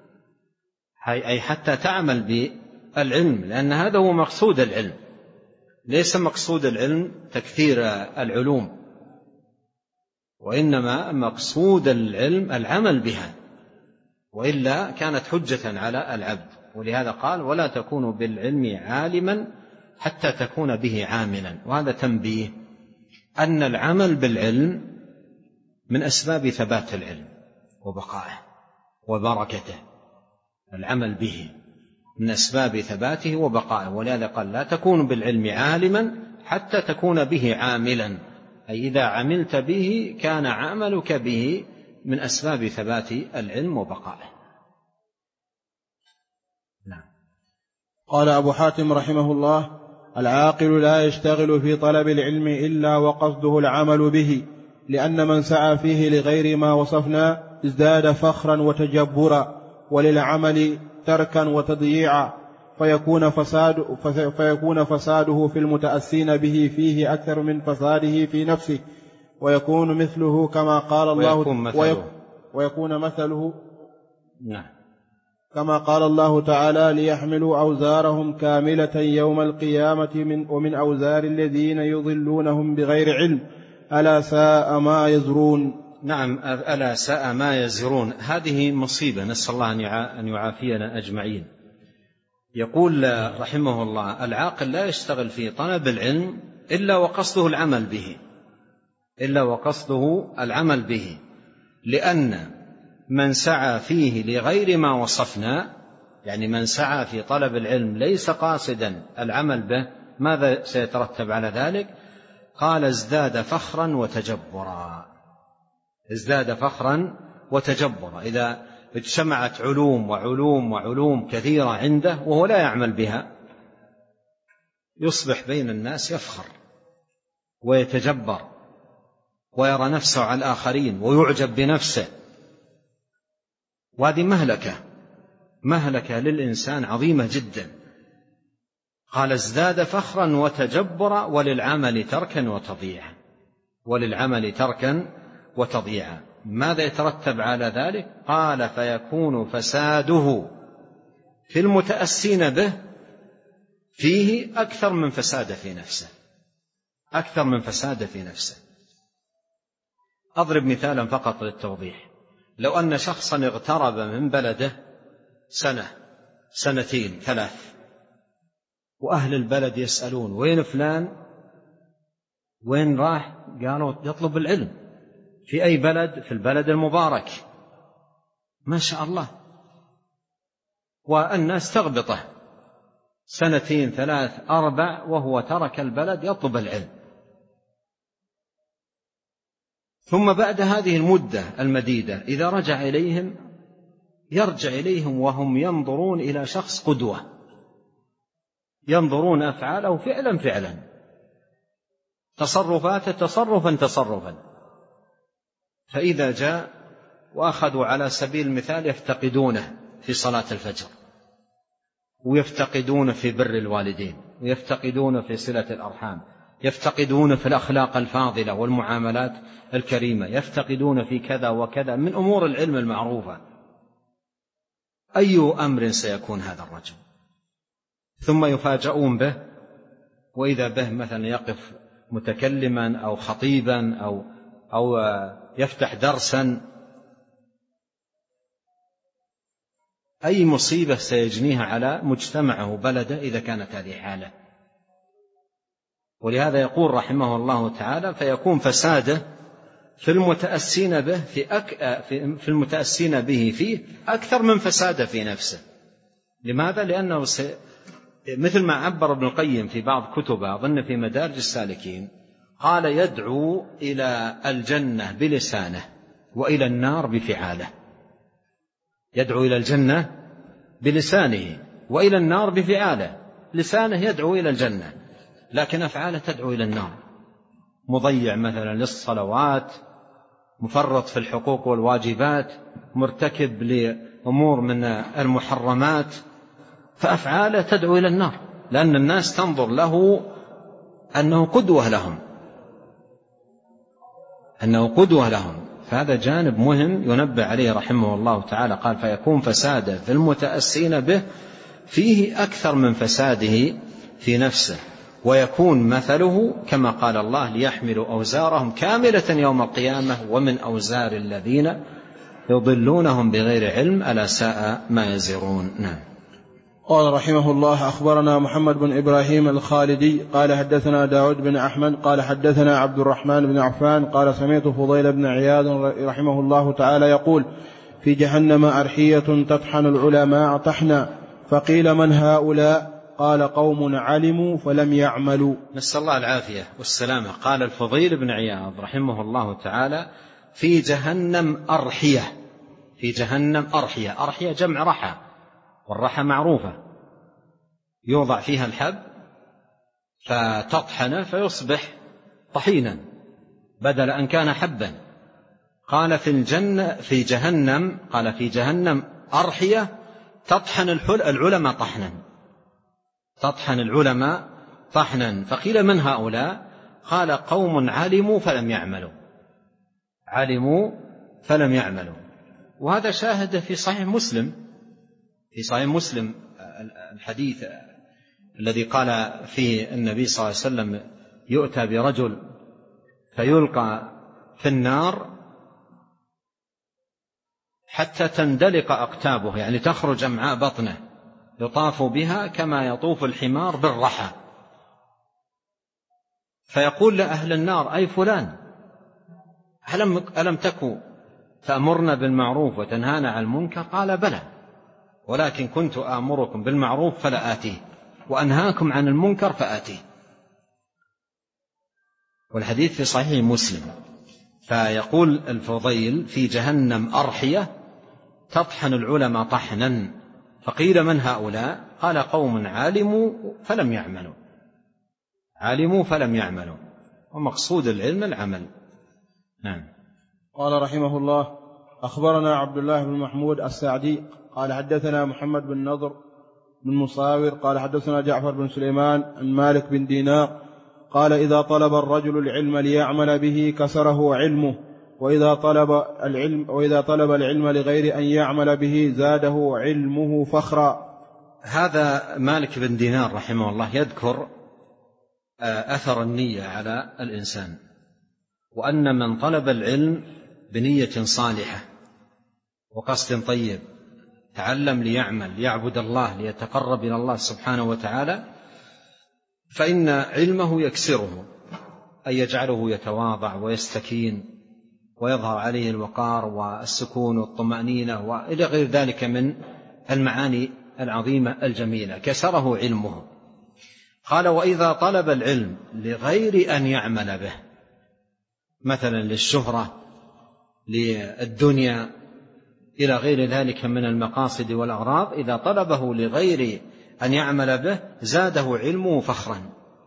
أي حتى تعمل بالعلم، لأن هذا هو مقصود العلم. ليس مقصود العلم تكثير العلوم، وإنما مقصود العلم العمل بها، وإلا كانت حجة على العبد. ولهذا قال: ولا تكون بالعلم عالما حتى تكون به عاملا. وهذا تنبيه أن العمل بالعلم من أسباب ثبات العلم وبقائه وبركته. العمل به من أسباب ثباته وبقائه، ولهذا قال: لا تكون بالعلم عالما حتى تكون به عاملا، أي إذا عملت به كان عملك به من أسباب ثبات العلم وبقائه. نعم. قال أبو حاتم رحمه الله: العاقل لا يشتغل في طلب العلم إلا وقصده العمل به، لأن من سعى فيه لغير ما وصفنا ازداد فخرا وتجبرا، وللعمل تركا وتضييعا، فيكون, فساد فيكون فساده في المتأسين به فيه أكثر من فساده في نفسه، ويكون مثله كما قال الله ويكون مثله, ويكون مثله نعم كما قال الله تعالى: ليحملوا أوزارهم كاملة يوم القيامة من ومن أوزار الذين يضلونهم بغير علم ألا ساء ما يزرون. نعم، ألا ساء ما يزرون. هذه مصيبة، نسأل الله أن يعافينا أجمعين. يقول رحمه الله: العاقل لا يشتغل في طلب العلم إلا وقصده العمل به إلا وقصده العمل به لأن من سعى فيه لغير ما وصفنا، يعني من سعى في طلب العلم ليس قاصدا العمل به، ماذا سيترتب على ذلك؟ قال: ازداد فخرا وتجبرا ازداد فخرا وتجبرا. إذا اجتمعت علوم وعلوم وعلوم كثيرة عنده وهو لا يعمل بها، يصبح بين الناس يفخر ويتجبر ويرى نفسه على الآخرين ويعجب بنفسه، وهذه مهلكة مهلكة للإنسان عظيمة جدا. قال: ازداد فخرا وتجبرا وللعمل تركا وتضييعا وللعمل تركا وتضييعا. ماذا يترتب على ذلك؟ قال: فيكون فساده في المتأسين به فيه أكثر من فساد في نفسه أكثر من فساد في نفسه. أضرب مثالا فقط للتوضيح. لو أن شخصا اغترب من بلده سنة سنتين ثلاث، وأهل البلد يسألون وين فلان، وين راح؟ قالوا يطلب العلم في أي بلد؟ في البلد المبارك، ما شاء الله. والناس تغبطه سنتين ثلاث أربع وهو ترك البلد يطلب العلم. ثم بعد هذه المدة المديدة إذا رجع إليهم يرجع إليهم وهم ينظرون إلى شخص قدوة، ينظرون أفعاله فعلا فعلا، تصرفاته تصرفا تصرفا. فإذا جاء وأخذوا على سبيل المثال يفتقدونه في صلاة الفجر، ويفتقدون في بر الوالدين، ويفتقدون في صلة الأرحام، يفتقدون في الأخلاق الفاضلة والمعاملات الكريمة، يفتقدون في كذا وكذا من أمور العلم المعروفة. أي أمر سيكون هذا الرجل؟ ثم يفاجؤون به، وإذا به مثلا يقف متكلما أو خطيبا أو, أو يفتح درسا. أي مصيبة سيجنيها على مجتمعه بلده إذا كانت هذه حاله. ولهذا يقول رحمه الله تعالى: فيكون فساده في المتأسين به في, أك... في المتأسين به فيه أكثر من فساده في نفسه. لماذا؟ لأنه س... مثل ما عبر ابن القيم في بعض كتبه أظن في مدارج السالكين، قال: يدعو إلى الجنة بلسانه وإلى النار بفعاله. يدعو إلى الجنة بلسانه وإلى النار بفعاله. لسانه يدعو إلى الجنة لكن أفعاله تدعو إلى النار. مضيع مثلا للصلوات، مفرط في الحقوق والواجبات، مرتكب لأمور من المحرمات، فأفعاله تدعو إلى النار، لأن الناس تنظر له أنه قدوة لهم أنه قدوة لهم فهذا جانب مهم ينبه عليه رحمه الله تعالى. قال: فيكون فساده في المتأسين به فيه أكثر من فساده في نفسه، ويكون مثله كما قال الله: ليحملوا أوزارهم كاملة يوم القيامة ومن أوزار الذين يضلونهم بغير علم ألا ساء ما يزرون. نعم. قال رحمه الله: أخبرنا محمد بن إبراهيم الخالدي قال حدثنا داود بن أحمد قال حدثنا عبد الرحمن بن عفان قال سمعت فضيل بن عياض رحمه الله تعالى يقول: في جهنم أرحية تطحن العلماء طحنا، فقيل: من هؤلاء؟ قال: قوم علموا فلم يعملوا. نسأل الله العافية والسلامة. قال الفضيل بن عياض رحمه الله تعالى: في جهنم أرحية. في جهنم أرحية. أرحية جمع رحى، والرحى معروفة، يوضع فيها الحب فتطحن فيصبح طحينا بدل أن كان حبا. قال في الجنة في جهنم قال في جهنم أرحية تطحن العلماء طحنا تطحن العلماء طحنا. فقيل: من هؤلاء؟ قال: قوم علموا فلم يعملوا. علموا فلم يعملوا. وهذا شاهد في صحيح مسلم في صحيح مسلم الحديث الذي قال فيه النبي صلى الله عليه وسلم: يؤتى برجل فيلقى في النار حتى تندلق أقتابه، يعني تخرج أمعاء بطنه، يطاف بها كما يطوف الحمار بالرحى. فيقول لأهل النار: أي فلان، ألم, ألم تكن تأمرنا بالمعروف وتنهانا عن المنكر؟ قال: بلى، ولكن كنت آمركم بالمعروف فلا آتيه وأنهاكم عن المنكر فآتيه. والحديث في صحيح مسلم. فيقول الفضيل: في جهنم أرحية تطحن العلماء طحنا. فقيل: من هؤلاء؟ قال: قوم علموا فلم يعملوا. علموا فلم يعملوا، ومقصود العلم العمل. نعم. قال رحمه الله: أخبرنا عبد الله بن محمود السعدي قال حدثنا محمد بن نضر بن مصاور قال حدثنا جعفر بن سليمان عن مالك بن دينار قال: إذا طلب الرجل العلم ليعمل به كسره علمه، وإذا طلب العلم وإذا طلب العلم لغير أن يعمل به زاده علمه فخرا. هذا مالك بن دينار رحمه الله يذكر أثر النية على الإنسان، وأن من طلب العلم بنية صالحة وقصد طيب، تعلم ليعمل ليعبد الله ليتقرب إلى الله سبحانه وتعالى، فإن علمه يكسره، أي يجعله يتواضع ويستكين ويظهر عليه الوقار والسكون والطمأنينة وإلى غير ذلك من المعاني العظيمة الجميلة، كسره علمه. قال: وإذا طلب العلم لغير أن يعمل به، مثلا للشهرة، للدنيا، إلى غير ذلك من المقاصد والأغراض، إذا طلبه لغير أن يعمل به زاده علمه فخرا،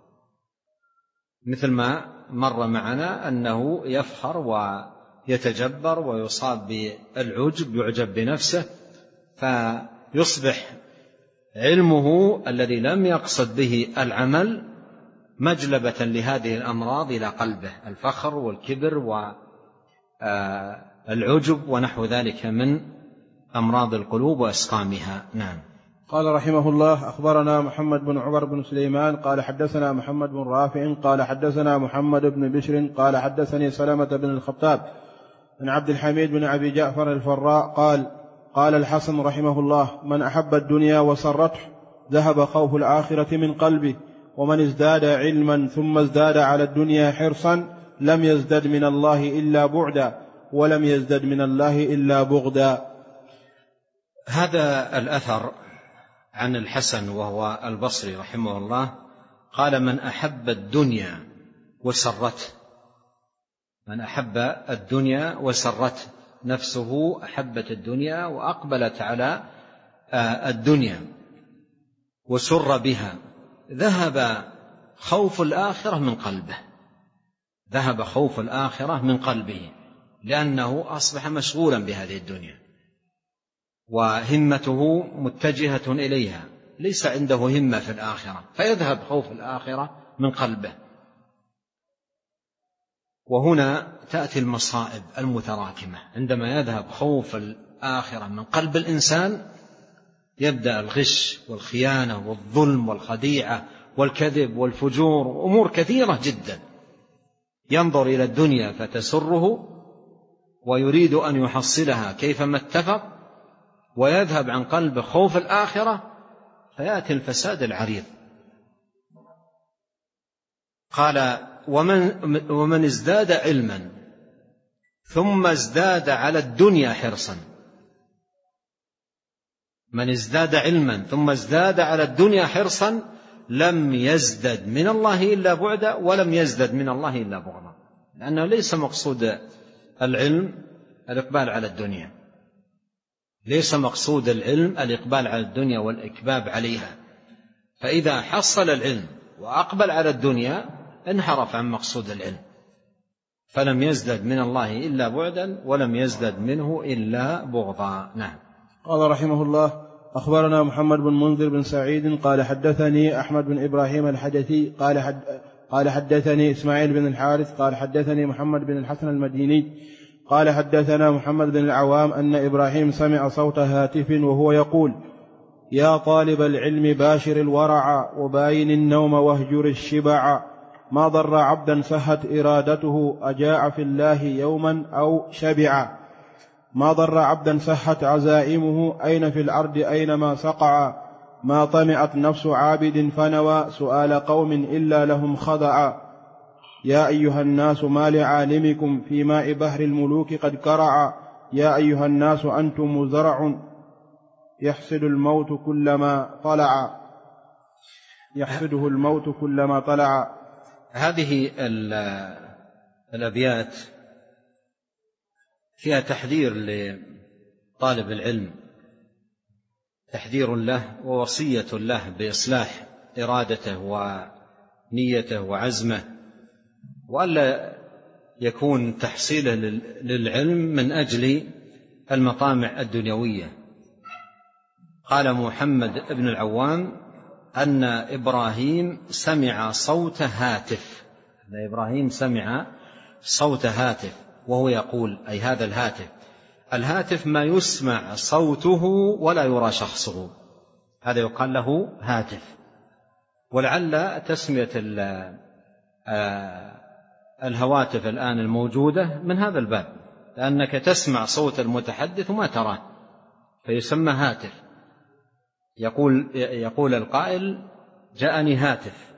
مثل ما مر معنا أنه يفخر ويتجبر ويصاب بالعجب، يعجب بنفسه، فيصبح علمه الذي لم يقصد به العمل مجلبة لهذه الأمراض إلى قلبه، الفخر والكبر والعجب ونحو ذلك من أمراض القلوب وأسقامها. نعم. قال رحمه الله: أخبرنا محمد بن عمر بن سليمان قال حدثنا محمد بن رافع قال حدثنا محمد بن بشر قال حدثني سلمة بن الخطاب عن عبد الحميد بن أبي جعفر الفراء قال: قال الحسن رحمه الله: من أحب الدنيا وسرته ذهب خوف الآخرة من قلبه، ومن ازداد علما ثم ازداد على الدنيا حرصا لم يزدد من الله إلا بعدا، ولم يزدد من الله إلا بغدا. هذا الأثر عن الحسن وهو البصري رحمه الله قال: من أحب الدنيا وسرته، من أحب الدنيا وسرته، نفسه أحبت الدنيا وأقبلت على الدنيا وسر بها، ذهب خوف الآخرة من قلبه، ذهب خوف الآخرة من قلبه، لأنه أصبح مشغولا بهذه الدنيا وهمته متجهة إليها، ليس عنده همة في الآخرة، فيذهب خوف الآخرة من قلبه. وهنا تأتي المصائب المتراكمة، عندما يذهب خوف الآخرة من قلب الإنسان يبدأ الغش والخيانة والظلم والخديعة والكذب والفجور وأمور كثيرة جدا. ينظر إلى الدنيا فتسره ويريد أن يحصلها كيفما اتفق، ويذهب عن قلب خوف الآخرة فيأتي الفساد العريض. قال: ومن, ومن ازداد علما ثم ازداد على الدنيا حرصا، من ازداد علما ثم ازداد على الدنيا حرصا لم يزدد من الله إلا بعدا، ولم يزدد من الله إلا بغضا، لأنه ليس مقصود العلم الإقبال على الدنيا، ليس مقصود العلم الإقبال على الدنيا والإكباب عليها، فإذا حصل العلم وأقبل على الدنيا انحرف عن مقصود العلم، فلم يزدد من الله إلا بعدا ولم يزدد منه إلا بغضا. نعم. قال رحمه الله: أخبرنا محمد بن منذر بن سعيد قال حدثني أحمد بن إبراهيم الحدثي قال حد قال حدثني إسماعيل بن الحارث قال حدثني محمد بن الحسن المديني قال حدثنا محمد بن العوام أن إبراهيم سمع صوت هاتف وهو يقول: يا طالب العلم باشر الورع وباين النوم واهجر الشبع، ما ضر عبدا سهت إرادته أجاع في الله يوما أو شبع، ما ضر عبدا سهت عزائمه أين في الأرض أينما سقع، ما طمعت نفس عابد فنوى سؤال قوم إلا لهم خضعا، يا أيها الناس ما لعالمكم في ماء بحر الملوك قد كرع، يا أيها الناس أنتم زرع يحسد الموت كلما طلع يحسده الموت كلما طلع. هذه الأبيات فيها تحذير لطالب العلم، تحذير له ووصية له بإصلاح إرادته ونيته وعزمه، وألا يكون تحصيله للعلم من أجل المطامع الدنيوية. قال محمد بن العوام أن إبراهيم سمع صوت هاتف، أن إبراهيم سمع صوت هاتف وهو يقول، أي هذا الهاتف، الهاتف ما يسمع صوته ولا يرى شخصه، هذا يقال له هاتف. ولعل تسمية الهواتف الآن الموجودة من هذا الباب، لأنك تسمع صوت المتحدث وما تراه، فيسمى هاتف. يقول, يقول القائل جاءني هاتف،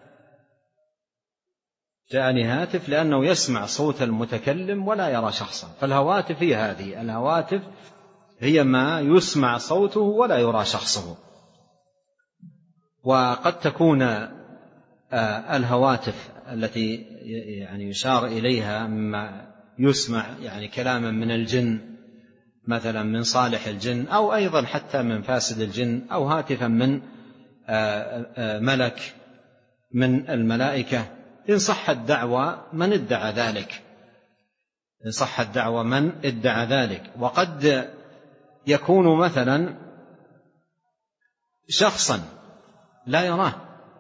جاءني هاتف لأنه يسمع صوت المتكلم ولا يرى شخصا. فالهواتف هي هذه، الهواتف هي ما يسمع صوته ولا يرى شخصه. وقد تكون الهواتف التي يعني يشار إليها مما يسمع يعني كلاما من الجن مثلا، من صالح الجن، أو أيضا حتى من فاسد الجن، أو هاتفا من ملك من الملائكة، إن صحت دعوى من ادعى ذلك، إن صحت دعوى من ادعى ذلك. وقد يكون مثلا شخصا لا يراه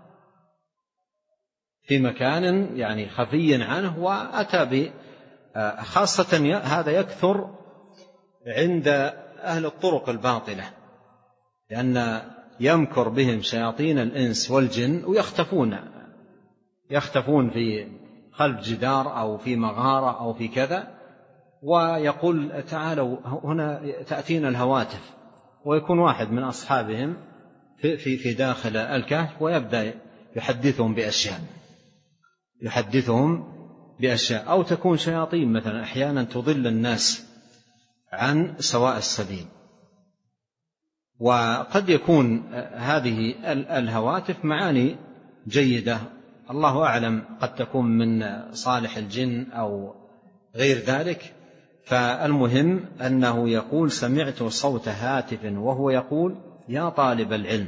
في مكان يعني خفي عنه وأتى ب خاصة هذا يكثر عند أهل الطرق الباطلة، لأن يمكر بهم شياطين الإنس والجن ويختفون، يختفون في خلف جدار أو في مغارة أو في كذا، ويقول تعالوا هنا، تأتينا الهواتف، ويكون واحد من أصحابهم في, في, في داخل الكهف ويبدأ يحدثهم بأشياء يحدثهم بأشياء أو تكون شياطين مثلا أحيانا تضل الناس عن سواء السبيل. وقد يكون هذه الهواتف معاني جيدة، الله أعلم، قد تكون من صالح الجن أو غير ذلك. فالمهم أنه يقول سمعت صوت هاتف وهو يقول يا طالب العلم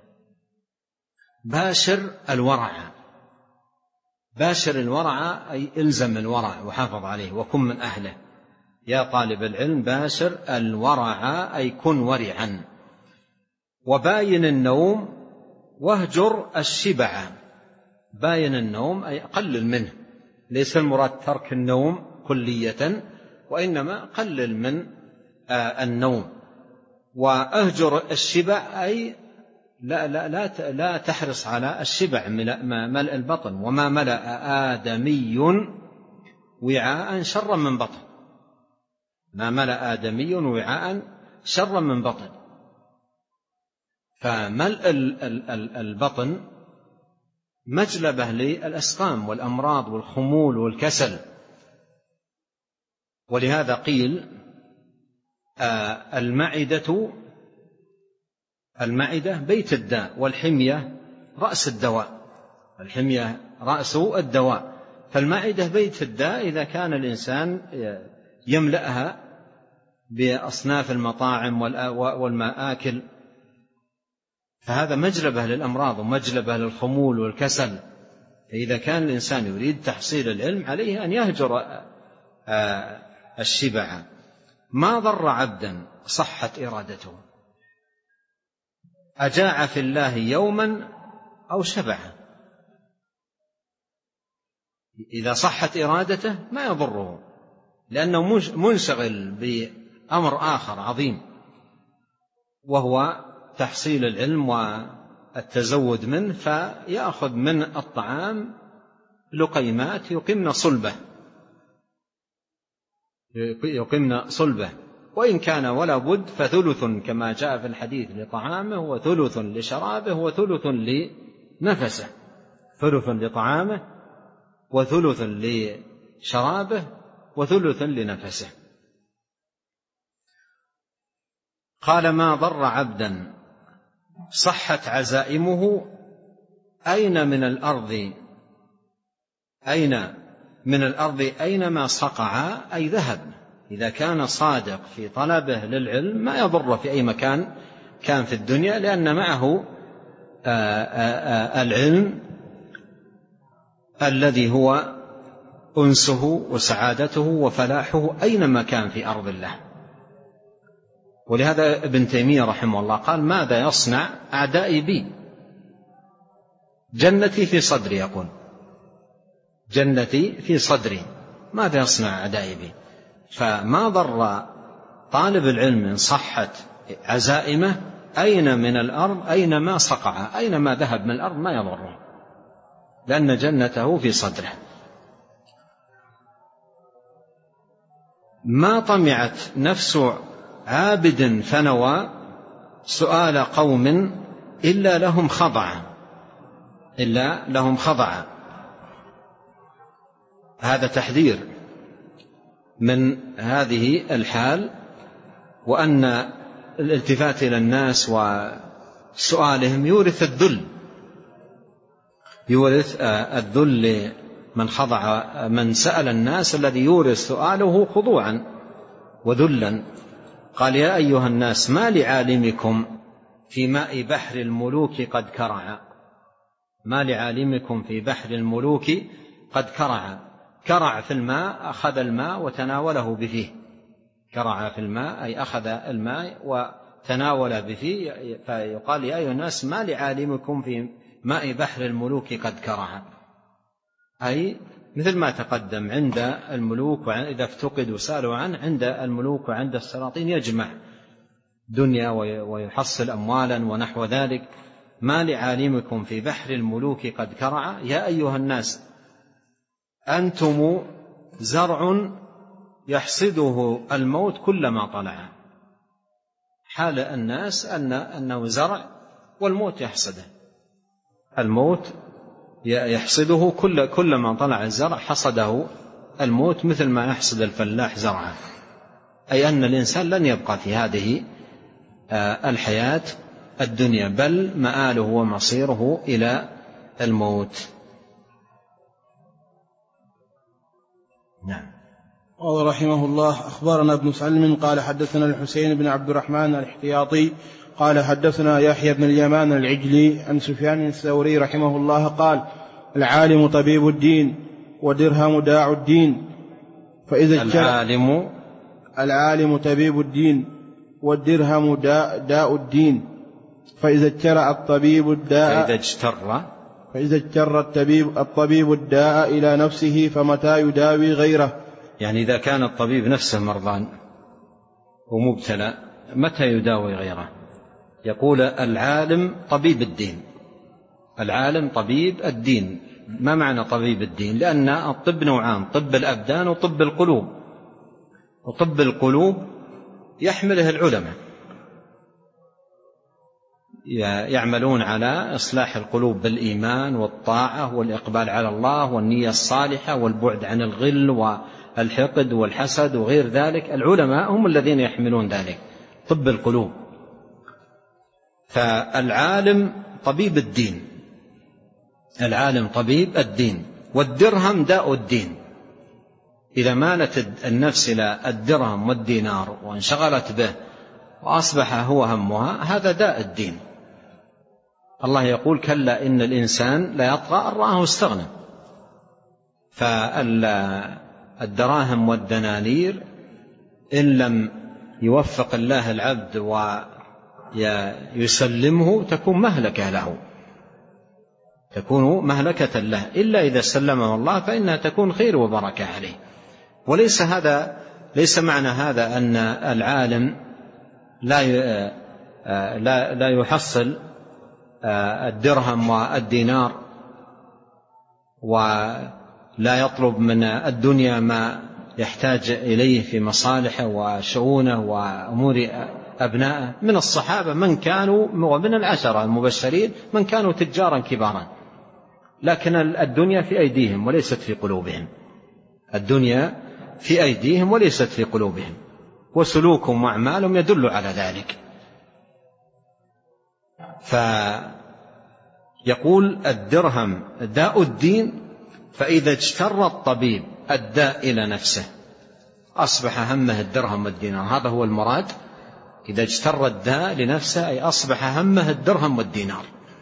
باشر الورع. باشر الورع أي إلزم الورع وحافظ عليه وكن من أهله. يا طالب العلم باشر الورع أي كن ورعا. وباين النوم واهجر الشبع. باين النوم أي قلل منه، ليس المراد ترك النوم كلية، وإنما قلل من النوم. وأهجر الشبع أي لا, لا, لا, لا تحرص على الشبع من ملء البطن. وما ملأ آدمي وعاء شرا من بطن. ما ملأ آدمي وعاء شرا من بطن. فملء البطن مجلبة للأسقام والأمراض والخمول والكسل. ولهذا قيل آه المعدة المعدة بيت الداء، والحمية رأس الدواء. الحمية رأس الدواء. فالمعدة بيت الداء إذا كان الإنسان يملأها بأصناف المطاعم والمآكل، فهذا مجلبة للأمراض ومجلبة للخمول والكسل. فإذا كان الإنسان يريد تحصيل العلم عليه أن يهجر الشبع. ما ضر عبدا صحت إرادته، أجاع في الله يوما أو شبع. إذا صحت إرادته ما يضره، لأنه منشغل بأمر آخر عظيم، وهو تحصيل العلم والتزود منه، فيأخذ من الطعام لقيمات يقمن صلبه يقمن صلبه وإن كان ولا بد فثلث كما جاء في الحديث لطعامه وثلث لشرابه وثلث لنفسه. ثلث لطعامه وثلث لشرابه وثلث لنفسه. قال ما ضر عبدا صحت عزائمه. أين من الأرض أين من الأرض أينما صقع أي ذهب. إذا كان صادق في طلبه للعلم ما يضر في أي مكان كان في الدنيا، لأن معه العلم الذي هو أنسه وسعادته وفلاحه أينما كان في أرض الله. ولهذا ابن تيمية رحمه الله قال ماذا يصنع أعدائي بي؟ جنتي في صدري. يقول جنتي في صدري، ماذا يصنع أعدائي بي؟ فما ضر طالب العلم إن صحت عزائمه أين من الأرض أينما صقع، أينما ذهب من الأرض ما يضره، لأن جنته في صدره. ما طمعت نفس عابد فنوى سؤال قوم إلا لهم خضع إلا لهم خضع. هذا تحذير من هذه الحال، وأن الالتفات إلى الناس وسؤالهم يورث الذل، يورث الذل من خضع من سأل الناس، الذي يورث سؤاله خضوعا وذلا. قال يا أيها الناس ما لعالمكم في ماء بحر الملوك قد كرع. ما لعالمكم في بحر الملوك قد كرع. كرع في الماء، أخذ الماء وتناوله بفيه. كرع في الماء أي أخذ الماء وتناول بفيه. فيقال يا أيها الناس ما لعالمكم في ماء بحر الملوك قد كرع، أي مثل ما تقدم عند الملوك إذا افتقدوا سألوا عنه، عند الملوك وعند السلاطين يجمع دنيا ويحصل أموالا ونحو ذلك. ما لعالمكم في بحر الملوك قد كرع. يا أيها الناس أنتم زرع يحصده الموت كلما طلع. حال الناس أن أنه زرع والموت يحصده. الموت يحصده كل كلما طلع الزرع حصده الموت، مثل ما يحصد الفلاح زرعه. أي أن الإنسان لن يبقى في هذه الحياة الدنيا، بل مآله ومصيره إلى الموت. نعم. قال رحمه الله أخبرنا ابن سلم قال حدثنا الحسين بن عبد الرحمن الاحتياطي قال حدثنا يحيى بن اليمان العجلي عن سفيان الثوري رحمه الله قال العالم طبيب الدين ودرهم داع الدين. فإذا العالم العالم طبيب الدين والدرهم داء, داء الدين. فإذا اجترأ الطبيب الداء فإذا اجتر فإذا اجتر الطبيب, الطبيب الداء إلى نفسه فمتى يداوي غيره. يعني إذا كان الطبيب نفسه مرضان ومبتلى متى يداوي غيره؟ يقول العالم طبيب الدين. العالم طبيب الدين. ما معنى طبيب الدين؟ لأن الطب نوعان، طب الأبدان وطب القلوب. وطب القلوب يحمله العلماء، يعملون على إصلاح القلوب بالإيمان والطاعة والإقبال على الله والنية الصالحة والبعد عن الغل والحقد والحسد وغير ذلك. العلماء هم الذين يحملون ذلك، طب القلوب. فالعالم طبيب الدين، العالم طبيب الدين. والدرهم داء الدين. إذا مالت النفس إلى الدرهم والدينار وانشغلت به وأصبح هو همها، هذا داء الدين. الله يقول كلا إن الإنسان لا يطغى أن رآه استغنى. فالدراهم والدنانير إن لم يوفق الله العبد ويسلمه تكون مهلكة له، تكون مهلكة له، إلا إذا سلمه الله فإنها تكون خير وبركة عليه. وليس هذا ليس معنى هذا أن العالم لا لا لا يحصل الدرهم والدينار ولا يطلب من الدنيا ما يحتاج إليه في مصالحه وشؤونه وأمور أبنائه. من الصحابة من كانوا ومن العشرة المبشرين من كانوا تجارا كبارا، لكن الدنيا في أيديهم وليست في قلوبهم. الدنيا في أيديهم وليست في قلوبهم، وسلوكهم وأعمالهم يدل على ذلك. فيقول الدرهم داء الدين. فإذا اجتر الطبيب الداء إلى نفسه أصبح همه الدرهم والدينار. هذا هو المراد. إذا اجتر الداء لنفسه أي أصبح همه الدرهم والدينار،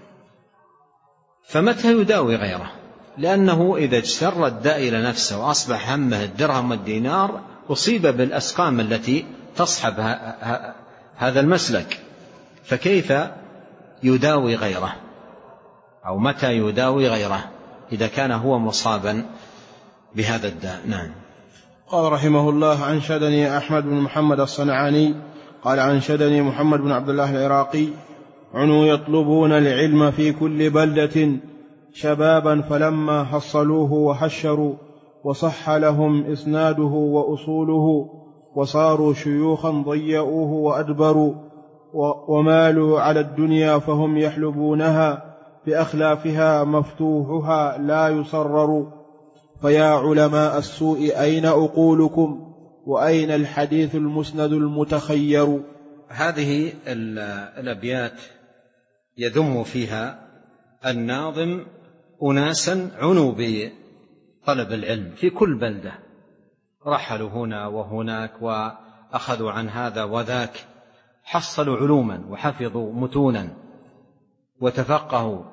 فمتى يداوي غيره؟ لأنه إذا اجتر الداء إلى نفسه وأصبح همه الدرهم والدينار أصيب بالأسقام التي تصحب هذا المسلك، فكيف يداوي غيره؟ أو متى يداوي غيره إذا كان هو مصابا بهذا الداء؟ نعم. قال رحمه الله أنشدني أحمد بن محمد الصنعاني قال أنشدني محمد بن عبد الله العراقي عنوا يطلبون العلم في كل بلدة شبابا فلما حصلوه وحشروا وصح لهم إسناده وأصوله وصاروا شيوخا ضيئوه وأدبروا ومالوا على الدنيا فهم يحلبونها بأخلافها مفتوحها لا يصرر. فيا علماء السوء أين عقولكم وأين الحديث المسند المتخير. هذه الأبيات يذم فيها الناظم أناسا عنوا بطلب العلم في كل بلدة، رحلوا هنا وهناك وأخذوا عن هذا وذاك، حصلوا علوما وحفظوا متونا وتفقهوا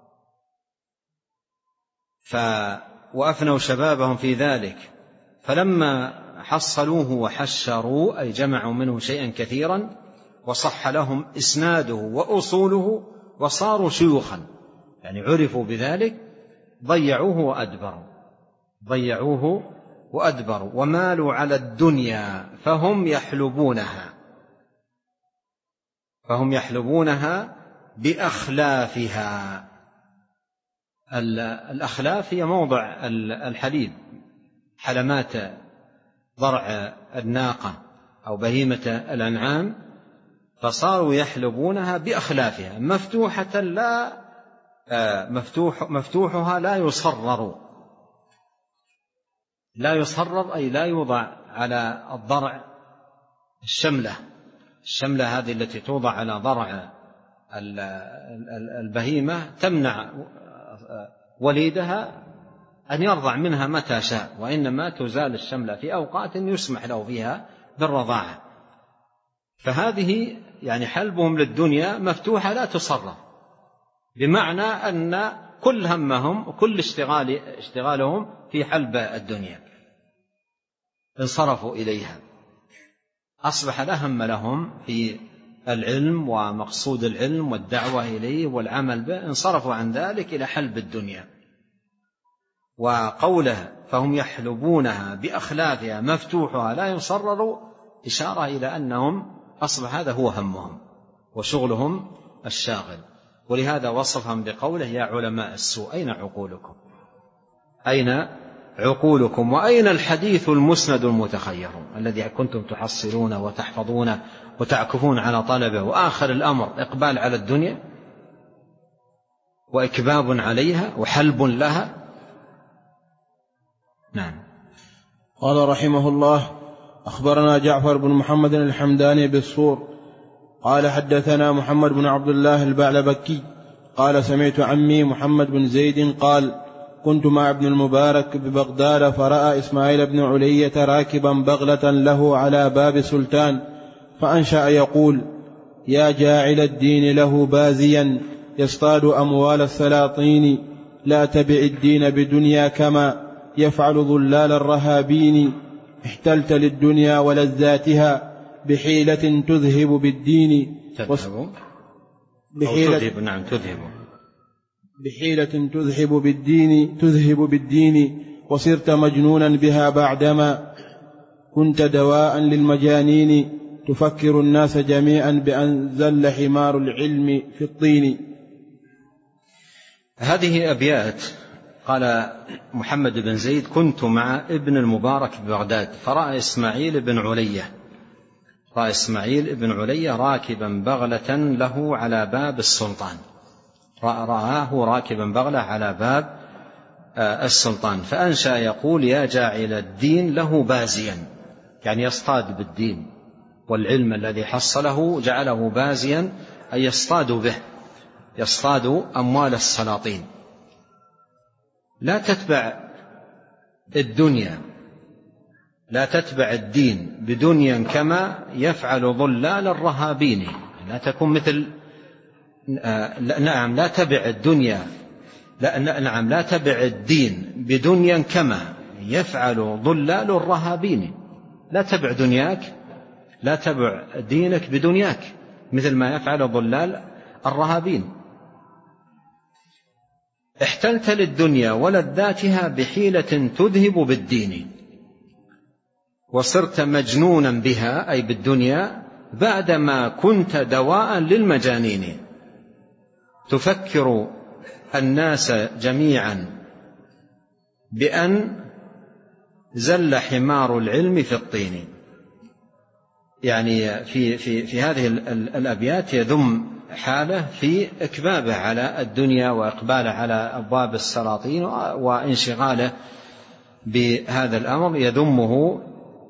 ف وأفنوا شبابهم في ذلك، فلما حصلوه وحشروا أي جمعوا منه شيئا كثيرا وصح لهم إسناده وأصوله وصاروا شيوخا، يعني عرفوا بذلك، ضيعوه وأدبروا ضيعوه وأدبروا ومالوا على الدنيا فهم يحلبونها فهم يحلبونها بأخلافها. الأخلاف هي موضع الحليب، حلمات ضرع الناقة أو بهيمة الأنعام، فصاروا يحلبونها بأخلافها مفتوحة لا مفتوح مفتوحها لا يصرر لا يصرر أي لا يوضع على الضرع الشملة الشملة هذه التي توضع على ضرع البهيمة تمنع وليدها أن يرضع منها متى شاء، وإنما تزال الشملة في أوقات يسمح له فيها بالرضاعة. فهذه يعني حلبهم للدنيا مفتوحة لا تصرف، بمعنى أن كل همهم وكل اشتغال اشتغالهم في حلب الدنيا، انصرفوا إليها، أصبح لا هم لهم في العلم ومقصود العلم والدعوة إليه والعمل به، انصرفوا عن ذلك إلى حلب الدنيا. وقوله فهم يحلبونها بأخلافها مفتوحها لا يصرر إشارة إلى أنهم أصبح هذا هو همهم وشغلهم الشاغل، ولهذا وصفهم بقوله يا علماء السوء أين عقولكم أين عقولكم وأين الحديث المسند المتخير الذي كنتم تحصلون وتحفظون وتعكفون على طلبه، وآخر الأمر إقبال على الدنيا وإكباب عليها وحلب لها. نعم. قال رحمه الله أخبرنا جعفر بن محمد الحمداني بالصور قال حدثنا محمد بن عبد الله البعلبكي قال سمعت عمي محمد بن زيد قال كنت مع ابن المبارك ببغداد فرأى إسماعيل بن علية راكبا بغلة له على باب سلطان، فأنشأ يقول يا جاعل الدين له بازيا يصطاد أموال السلاطين، لا تبع الدين بدنيا كما يفعل ظلال الرهابين، احتلت للدنيا ولذاتها بحيلة تذهب بالدين تذهب بحيلة تذهب نعم تذهب بحيلة تذهب بالدين تذهب بالدين وصرت مجنونا بها بعدما كنت دواء للمجانين، تفكر الناس جميعا بأن زل حمار العلم في الطين. هذه أبيات قال محمد بن زيد كنت مع ابن المبارك ببغداد فرأى إسماعيل بن علية رأى إسماعيل بن علية راكبا بغلة له على باب السلطان، رآه راكبا بغلة على باب السلطان، فأنشأ يقول يا جاعل الدين له بازيا، يعني يصطاد بالدين والعلم الذي حصله جعله بازيا أي يصطاد به، يصطاد أموال السلاطين. لا تتبع الدنيا لا تتبع الدين بدنيا كما يفعل ظلال الرهابين، لا تكون مثل لا نعم لا تبع الدنيا لا نعم لا تبع الدين بدنيا كما يفعل ظلال الرهابين، لا تبع دنياك لا تبع دينك بدنياك مثل ما يفعل ظلال الرهابين. احتلت للدنيا ولذاتها بحيلة تذهب بالدين، وصرت مجنونا بها أي بالدنيا بعدما كنت دواء للمجانين، تفكر الناس جميعا بأن زل حمار العلم في الطين. يعني في, في, في هذه الأبيات يذم حاله في إكبابه على الدنيا وإقباله على أبواب السلاطين وانشغاله بهذا الأمر، يذمه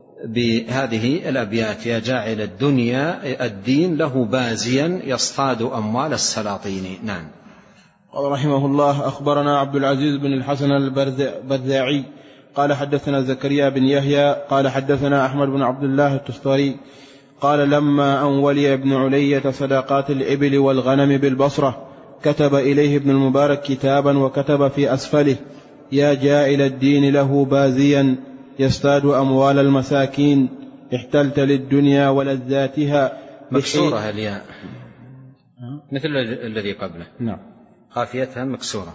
بهذه الأبيات: يا جاعل الدنيا الدين له بازيا يصطاد أموال السلاطين. نعم. قال رحمه الله: أخبرنا عبد العزيز بن الحسن البرذاعي قال حدثنا زكريا بن يحيى قال حدثنا أحمد بن عبد الله التستري قال لما أن ولي ابن علية صدقات الإبل والغنم بالبصرة كتب إليه ابن المبارك كتابا وكتب في أسفله: يا جائل الدين له بازيا يصطاد أموال المساكين احتلت للدنيا ولذاتها. مكسورة الياء مثل الذي قبله. نعم. خافيتها مكسورة.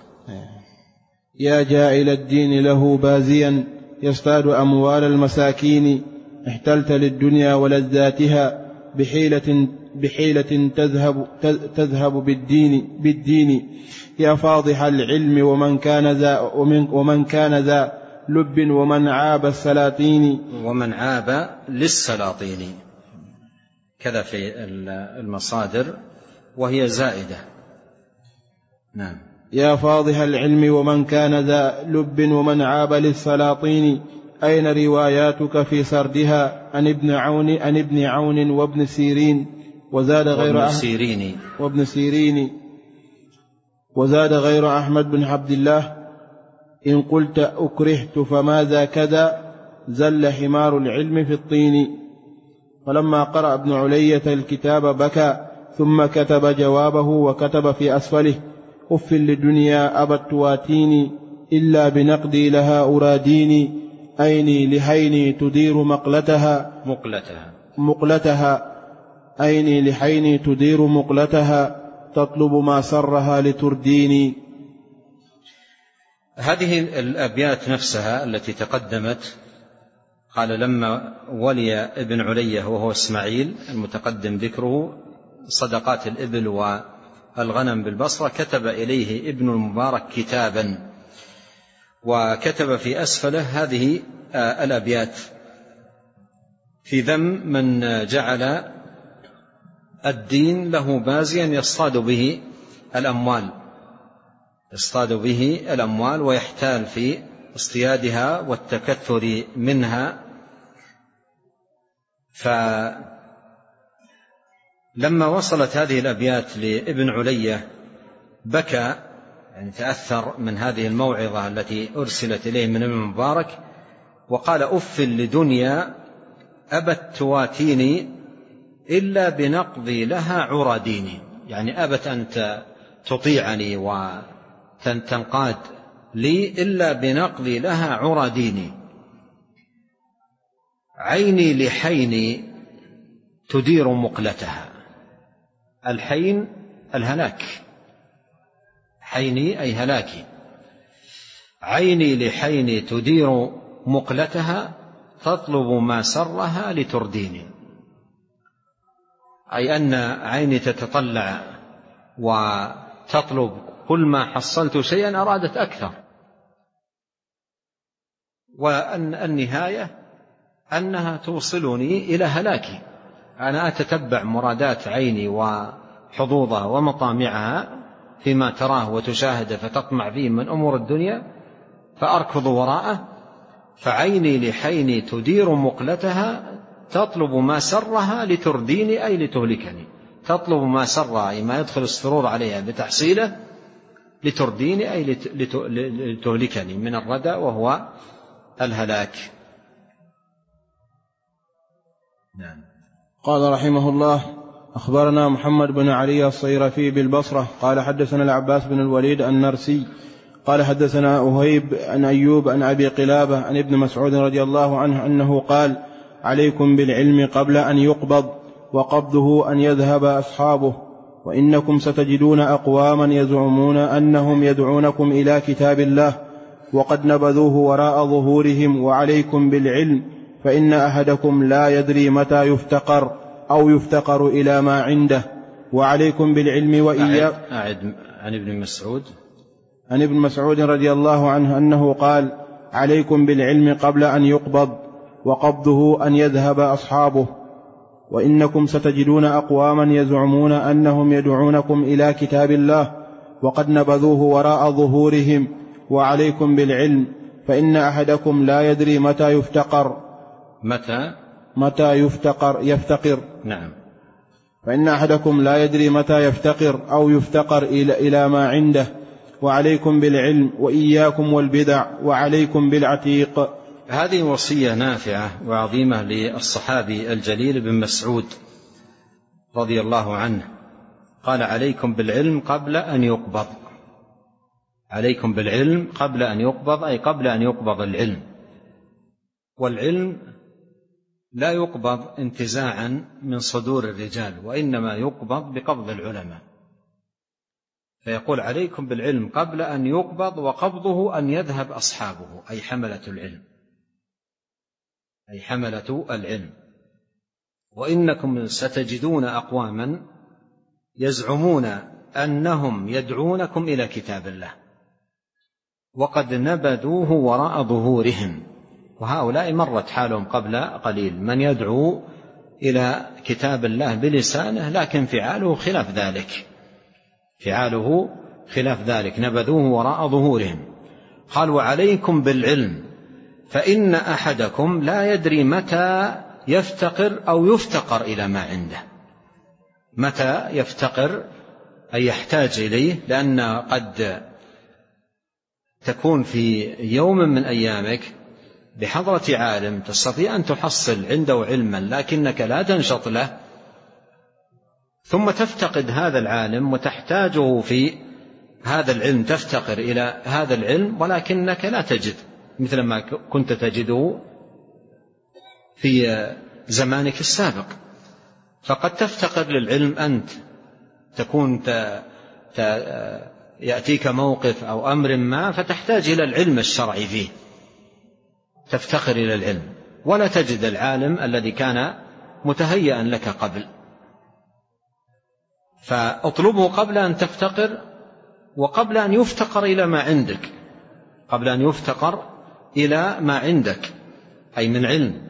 يا جائل الدين له بازيا يصطاد أموال المساكين احتلت للدنيا ولذاتها بحيلة, بحيلة تذهب, تذهب بالدين, بالدين يا فاضح العلم ومن كان ذا, ومن, ومن كان ذا لب ومن عاب السلاطين ومن عاب للسلاطين كذا في المصادر وهي زائدة. نعم. يا فاضح العلم ومن كان ذا لب ومن عاب للسلاطين أين رواياتك في سردها عن ابن عون عن ابن عون وابن سيرين وزاد غير وابن سيرين وابن سيرين وزاد غير أحمد بن عبد الله إن قلت أكرهت فماذا كذا زل حمار العلم في الطين. فلما قرأ ابن علية الكتاب بكى ثم كتب جوابه وكتب في أسفله: أف للدنيا أبت تواتيني إلا بنقدي لها أراديني أيني لحيني تدير مقلتها مقلتها مقلتها أيني لحيني تدير مقلتها تطلب ما سرها لترديني. هذه الأبيات نفسها التي تقدمت قال لما ولي ابن علية وهو إسماعيل المتقدم ذكره صدقات الإبل والغنم بالبصرة كتب إليه ابن المبارك كتابا وكتب في أسفله هذه الأبيات في ذم من جعل الدين له بازيا يصطاد به الأموال يصطاد به الأموال ويحتال في اصطيادها والتكثر منها. فلما وصلت هذه الأبيات لابن علية بكى، يعني تأثر من هذه الموعظة التي أرسلت إليه من ابن المبارك وقال: أف لدنيا أبت تواتيني إلا بنقضي لها عراديني، يعني أبت أن تطيعني وتنقاد لي إلا بنقضي لها عراديني عيني لحيني تدير مقلتها. الحين الهلاك، حيني أي هلاكي، عيني لحيني تدير مقلتها تطلب ما سرها لترديني، أي أن عيني تتطلع وتطلب كل ما حصلت شيئا أرادت أكثر، وأن النهاية أنها توصلني إلى هلاكي. أنا أتتبع مرادات عيني وحظوظها ومطامعها فيما تراه وتشاهد فتطمع فيه من أمور الدنيا فأركض وراءه، فعيني لحيني تدير مقلتها تطلب ما سرها لترديني أي لتهلكني. تطلب ما سرها أي ما يدخل السرور عليها بتحصيله، لترديني أي لتهلكني من الردى وهو الهلاك. نعم. قال رحمه الله: أخبرنا محمد بن علي الصيرفي بالبصرة قال حدثنا العباس بن الوليد النرسي قال حدثنا أهيب عن أيوب عن أبي قلابة عن ابن مسعود رضي الله عنه أنه قال: عليكم بالعلم قبل أن يقبض، وقبضه أن يذهب أصحابه، وإنكم ستجدون أقواما يزعمون أنهم يدعونكم إلى كتاب الله وقد نبذوه وراء ظهورهم، وعليكم بالعلم فإن أحدكم لا يدري متى يفتقر أو يفتقر إلى ما عنده، وعليكم بالعلم وإياك. أعد عن ابن مسعود عن ابن مسعود رضي الله عنه أنه قال: عليكم بالعلم قبل أن يقبض، وقبضه أن يذهب أصحابه، وإنكم ستجدون أقواما يزعمون أنهم يدعونكم إلى كتاب الله وقد نبذوه وراء ظهورهم، وعليكم بالعلم، فإن أحدكم لا يدري متى يفتقر متى متى يفتقر يفتقر نعم فإن أحدكم لا يدري متى يفتقر أو يفتقر إلى, إلى ما عنده، وعليكم بالعلم، وإياكم والبدع، وعليكم بالعتيق. هذه وصية نافعة وعظيمة للصحابي الجليل بن مسعود رضي الله عنه، قال عليكم بالعلم قبل أن يقبض، عليكم بالعلم قبل أن يقبض، أي قبل أن يقبض العلم. والعلم لا يقبض انتزاعا من صدور الرجال، وإنما يقبض بقبض العلماء. فيقول عليكم بالعلم قبل أن يقبض، وقبضه أن يذهب أصحابه، أي حملة العلم، أي حملة العلم. وإنكم ستجدون أقواما يزعمون أنهم يدعونكم إلى كتاب الله وقد نبذوه وراء ظهورهم. وهؤلاء مرت حالهم قبل قليل، من يدعو إلى كتاب الله بلسانه لكن فعاله خلاف ذلك، فعاله خلاف ذلك، نبذوه وراء ظهورهم. قال وعليكم بالعلم، فإن أحدكم لا يدري متى يفتقر أو يفتقر إلى ما عنده. متى يفتقر أي يحتاج إليه، لأن قد تكون في يوم من أيامك بحضرة عالم تستطيع أن تحصل عنده علما لكنك لا تنشط له، ثم تفتقد هذا العالم وتحتاجه في هذا العلم، تفتقر إلى هذا العلم ولكنك لا تجد مثل ما كنت تجده في زمانك السابق. فقد تفتقر للعلم أنت، تكون ت... ت... يأتيك موقف أو أمر ما فتحتاج إلى العلم الشرعي فيه، تفتقر إلى العلم ولا تجد العالم الذي كان متهيئا لك قبل، فاطلبه قبل أن تفتقر وقبل أن يفتقر إلى ما عندك، قبل أن يفتقر إلى ما عندك أي من علم.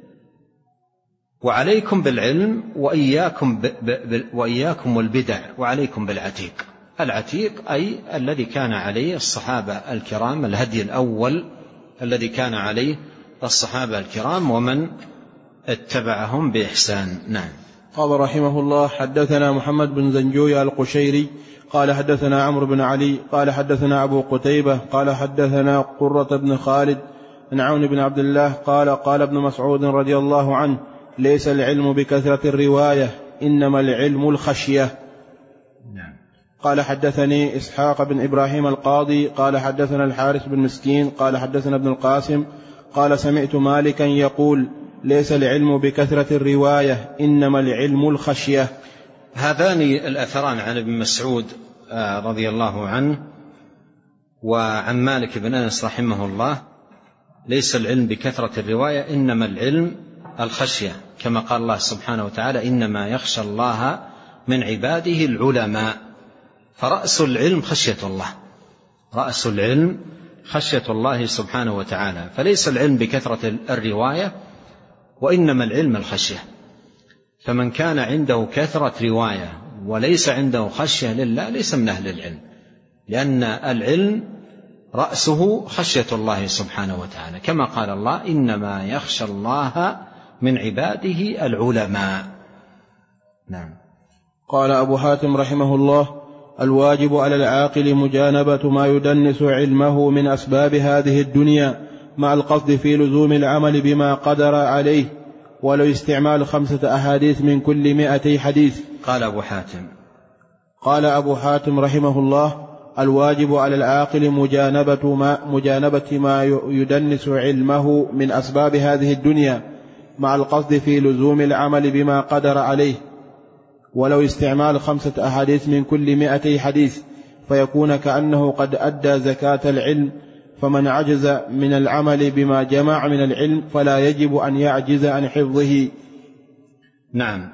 وعليكم بالعلم وإياكم, ب... ب... وإياكم والبدع، وعليكم بالعتيق. العتيق أي الذي كان عليه الصحابة الكرام، الهدي الأول الذي كان عليه الصحابة الكرام ومن اتبعهم بإحسان. نعم. قال رحمه الله حدثنا محمد بن زنجوي القشيري قال حدثنا عمرو بن علي قال حدثنا أبو قتيبة قال حدثنا قرة بن خالد عن عون بن عبد الله قال قال ابن مسعود رضي الله عنه ليس العلم بكثرة الرواية إنما العلم الخشية. نعم. قال حدثني إسحاق بن إبراهيم القاضي قال حدثنا الحارث بن مسكين قال حدثنا ابن القاسم قال سمعت مالكا يقول ليس العلم بكثرة الرواية إنما العلم الخشية. هذان الأثران عن ابن مسعود رضي الله عنه وعن مالك بن أنس رحمه الله، ليس العلم بكثرة الرواية إنما العلم الخشية، كما قال الله سبحانه وتعالى إنما يخشى الله من عباده العلماء. فرأس العلم خشية الله، رأس العلم خشية الله سبحانه وتعالى. فليس العلم بكثرة الرواية وإنما العلم الخشية. فمن كان عنده كثرة رواية وليس عنده خشية لله ليس من أهل العلم، لأن العلم رأسه خشية الله سبحانه وتعالى، كما قال الله إنما يخشى الله من عباده العلماء. نعم. قال أبو حاتم رحمه الله الواجب على العاقل مجانبة ما يدنس علمه من أسباب هذه الدنيا مع القصد في لزوم العمل بما قدر عليه، ولو استعمال خمسة أحاديث من كل مئتي حديث. قال أبو حاتم قال أبو حاتم رحمه الله الواجب على العاقل مجانبة ما, مجانبة ما يدنس علمه من أسباب هذه الدنيا مع القصد في لزوم العمل بما قدر عليه، ولو استعمال خمسة أحاديث من كل مئتي حديث، فيكون كأنه قد أدى زكاة العلم. فمن عجز من العمل بما جمع من العلم فلا يجب أن يعجز عن حفظه. نعم.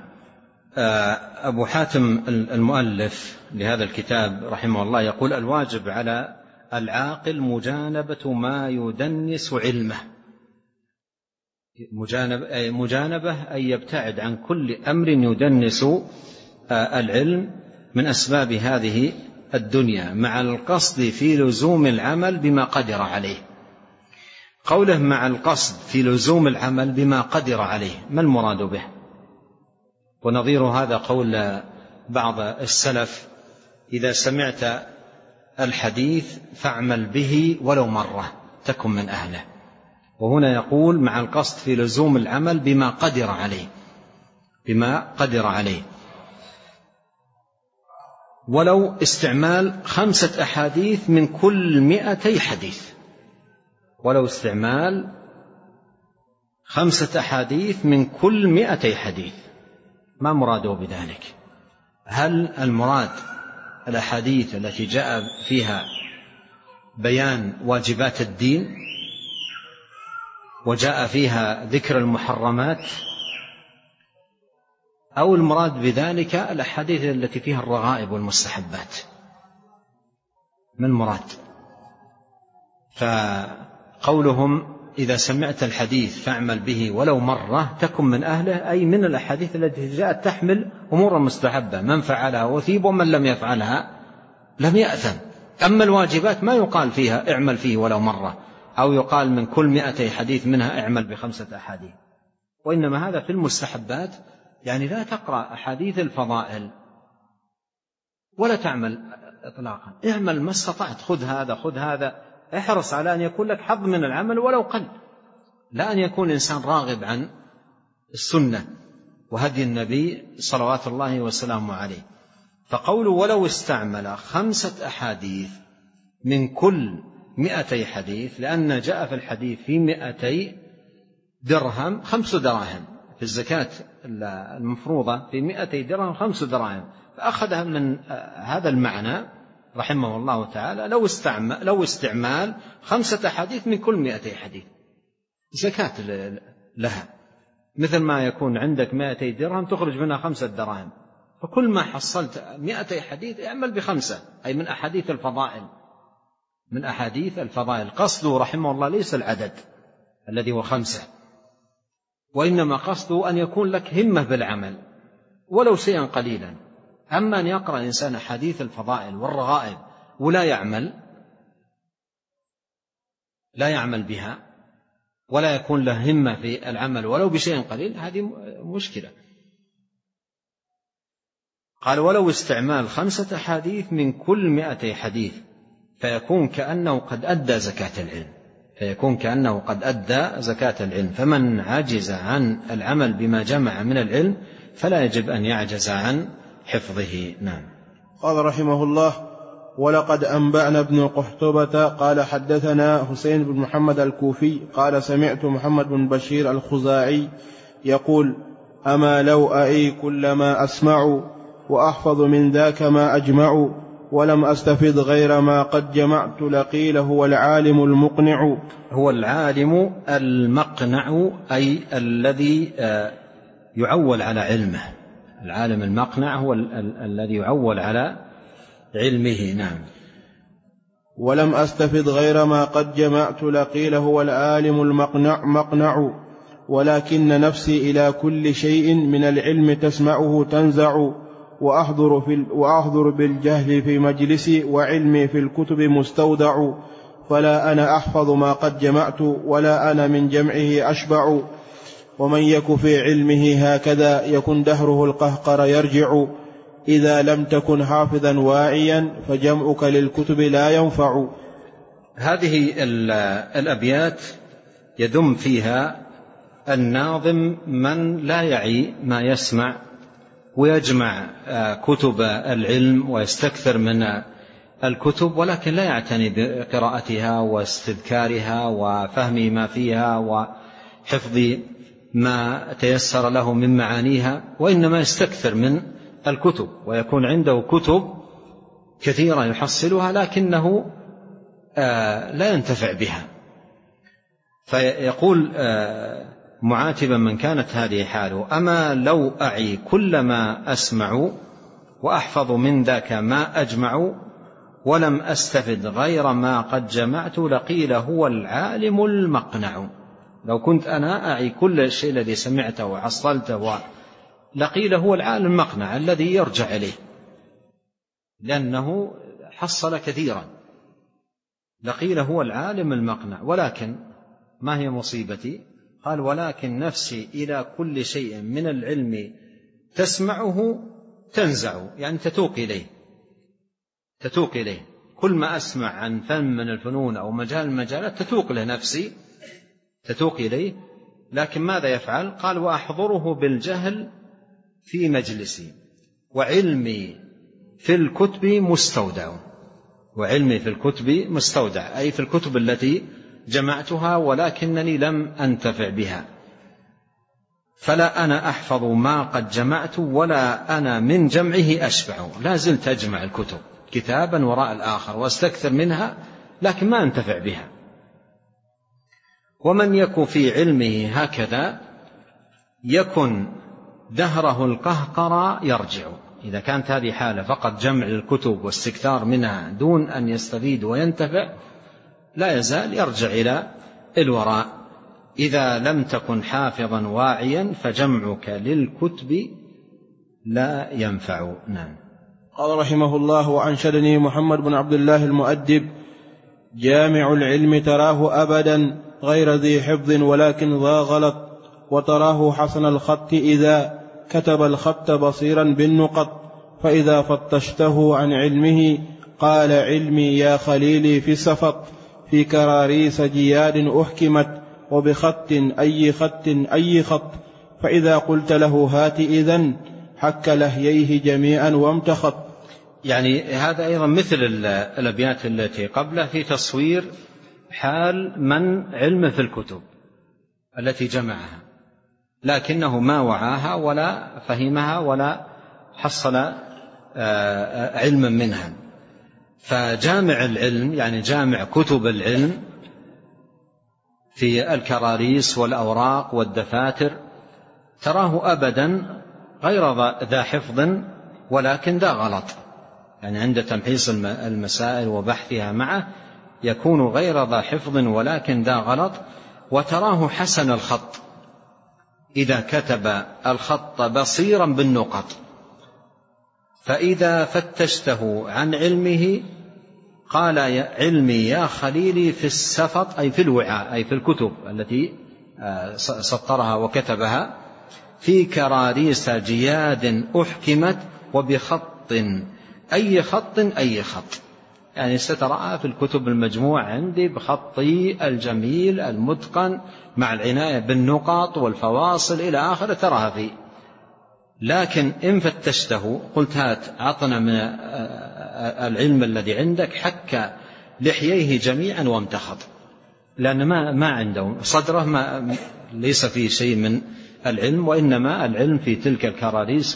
أبو حاتم المؤلف لهذا الكتاب رحمه الله يقول الواجب على العاقل مجانبة ما يدنس علمه. مجانبة, مجانبة أي يبتعد عن كل أمر يدنس العلم من أسباب هذه الدنيا، مع القصد في لزوم العمل بما قدر عليه. قوله مع القصد في لزوم العمل بما قدر عليه، ما المراد به؟ ونظير هذا قول بعض السلف: إذا سمعت الحديث فاعمل به ولو مرة تكن من أهله. وهنا يقول مع القصد في لزوم العمل بما قدر عليه، بما قدر عليه. ولو استعمال خمسة أحاديث من كل مئتي حديث، ولو استعمال خمسة أحاديث من كل مئتي حديث، ما مراده بذلك؟ هل المراد الأحاديث التي جاء فيها بيان واجبات الدين وجاء فيها ذكر المحرمات، أو المراد بذلك الأحاديث التي فيها الرغائب والمستحبات؟ ما المراد؟ فقولهم إذا سمعت الحديث فاعمل به ولو مرة تكن من أهله، أي من الأحاديث التي جاءت تحمل أمور مستحبة، من فعلها وثيب ومن لم يفعلها لم يأثم. أما الواجبات ما يقال فيها اعمل فيه ولو مرة، أو يقال من كل مئتي حديث منها اعمل بخمسة أحاديث، وإنما هذا في المستحبات. يعني لا تقرأ أحاديث الفضائل ولا تعمل إطلاقا، اعمل ما استطعت، خذ هذا خذ هذا، احرص على أن يكون لك حظ من العمل ولو قل، لا أن يكون إنسان راغب عن السنة وهدي النبي صلوات الله وسلامه عليه. فقوله ولو استعمل خمسة أحاديث من كل مئتي حديث، لأن جاء في الحديث في مئتي درهم خمس دراهم، في الزكاة المفروضة في مئتي درهم خمس دراهم، فأخذها من هذا المعنى رحمه الله تعالى لو استعمال, لو استعمال خمسة حديث من كل مئتي حديث زكاة لها، مثل ما يكون عندك مئتي درهم تخرج منها خمسة دراهم، فكل ما حصلت مئتي حديث اعمل بخمسة، أي من أحاديث الفضائل، من أحاديث الفضائل. قصده رحمه الله ليس العدد الذي هو خمسة، وإنما قصده أن يكون لك همة بالعمل ولو شيئا قليلا. أما أن يقرأ إنسان حديث الفضائل والرغائب ولا يعمل لا يعمل بها ولا يكون له همة في العمل ولو بشيء قليل، هذه مشكلة. قال ولو استعمال خمسة حديث من كل مئتي حديث، فيكون كأنه قد أدى زكاة العلم، فيكون كأنه قد أدى زكاة العلم. فمن عجز عن العمل بما جمع من العلم فلا يجب أن يعجز عن حفظه. نعم. قال رحمه الله: ولقد أنبأنا ابن قحطبة قال حدثنا حسين بن محمد الكوفي قال سمعت محمد بن بشير الخزاعي يقول: أما لو أعي كل ما أسمع وأحفظ من ذاك ما أجمع ولم أستفد غير ما قد جمعت لقيل هو العالم المقنع. هو العالم المقنع، أي الذي يعول على علمه. العالم المقنع هو ال- ال- الذي يعول على علمه. نعم. ولم أستفد غير ما قد جمعت لقيل هو العالم المقنع مقنع ولكن نفسي إلى كل شيء من العلم تسمعه تنزع وأحضر, في وأحضر بالجهل في مجلسي وعلمي في الكتب مستودع فلا أنا أحفظ ما قد جمعت ولا أنا من جمعه أشبع ومن يك في علمه هكذا يكن دهره القهقر يرجع إذا لم تكن حافظا واعيا فجمعك للكتب لا ينفع. هذه الأبيات يذم فيها الناظم من لا يعي ما يسمع ويجمع كتب العلم ويستكثر من الكتب، ولكن لا يعتني بقراءتها واستذكارها وفهم ما فيها وحفظ ما تيسر له من معانيها، وإنما يستكثر من الكتب ويكون عنده كتب كثيرة يحصلها لكنه لا ينتفع بها. فيقول معاتبا من كانت هذه حاله: أما لو أعي كل ما أسمع وأحفظ من ذاك ما أجمع ولم أستفد غير ما قد جمعت لقيل هو العالم المقنع. لو كنت أنا أعي كل الشيء الذي سمعته وحصلته لقيل هو العالم المقنع الذي يرجع إليه، لأنه حصل كثيرا، لقيل هو العالم المقنع. ولكن ما هي مصيبتي؟ قال ولكن نفسي إلى كل شيء من العلم تسمعه تنزع، يعني تتوق إليه، تتوق إليه. كل ما أسمع عن فن من الفنون أو مجال المجالات تتوق له نفسي، تتوق إليه. لكن ماذا يفعل؟ قال وأحضره بالجهل في مجلسي وعلمي في الكتب مستودع. وعلمي في الكتب مستودع أي في الكتب التي جمعتها ولكنني لم أنتفع بها. فلا أنا أحفظ ما قد جمعت ولا أنا من جمعه أشبع. لا زلت أجمع الكتب كتابا وراء الآخر واستكثر منها لكن ما أنتفع بها. ومن يكن في علمه هكذا يكن دهره القهقرى يرجع. إذا كانت هذه حالة فقط جمع الكتب واستكثار منها دون أن يستفيد وينتفع لا يزال يرجع إلى الوراء. إذا لم تكن حافظا واعيا فجمعك للكتب لا ينفع. نعم. قال رحمه الله وأنشدني محمد بن عبد الله المؤدب جامع العلم تراه أبدا غير ذي حفظ ولكن ذا غلط، وتراه حسن الخط إذا كتب الخط بصيرا بالنقط، فإذا فتشته عن علمه قال علمي يا خليلي في السفط، في كراريس جياد أحكمت، وبخط أي خط أي خط، فإذا قلت له هات إذن حك لهييه جميعا وامتخط. يعني هذا أيضا مثل الأبيات التي قبله في تصوير حال من علم في الكتب التي جمعها لكنه ما وعاها ولا فهمها ولا حصل علما منها. فجامع العلم يعني جامع كتب العلم في الكراريس والأوراق والدفاتر تراه أبدا غير ذا حفظ ولكن ذا غلط، يعني عند تمحيص المسائل وبحثها معه يكون غير ذا حفظ ولكن ذا غلط. وتراه حسن الخط إذا كتب الخط بصيرا بالنقط، فإذا فتشته عن علمه قال علمي يا خليلي في السفط أي في الوعاء أي في الكتب التي سطرها وكتبها، في كراريس جياد أحكمت، وبخط أي خط أي خط، يعني سترى في الكتب المجموعة عندي بخطي الجميل المتقن مع العناية بالنقاط والفواصل إلى آخر تراها فيه. لكن إن فتشته قلت هات عطنا من العلم الذي عندك حك لحييه جميعا وامتخط، لأن ما, ما عنده صدره ما ليس فيه شيء من العلم، وإنما العلم في تلك الكراريس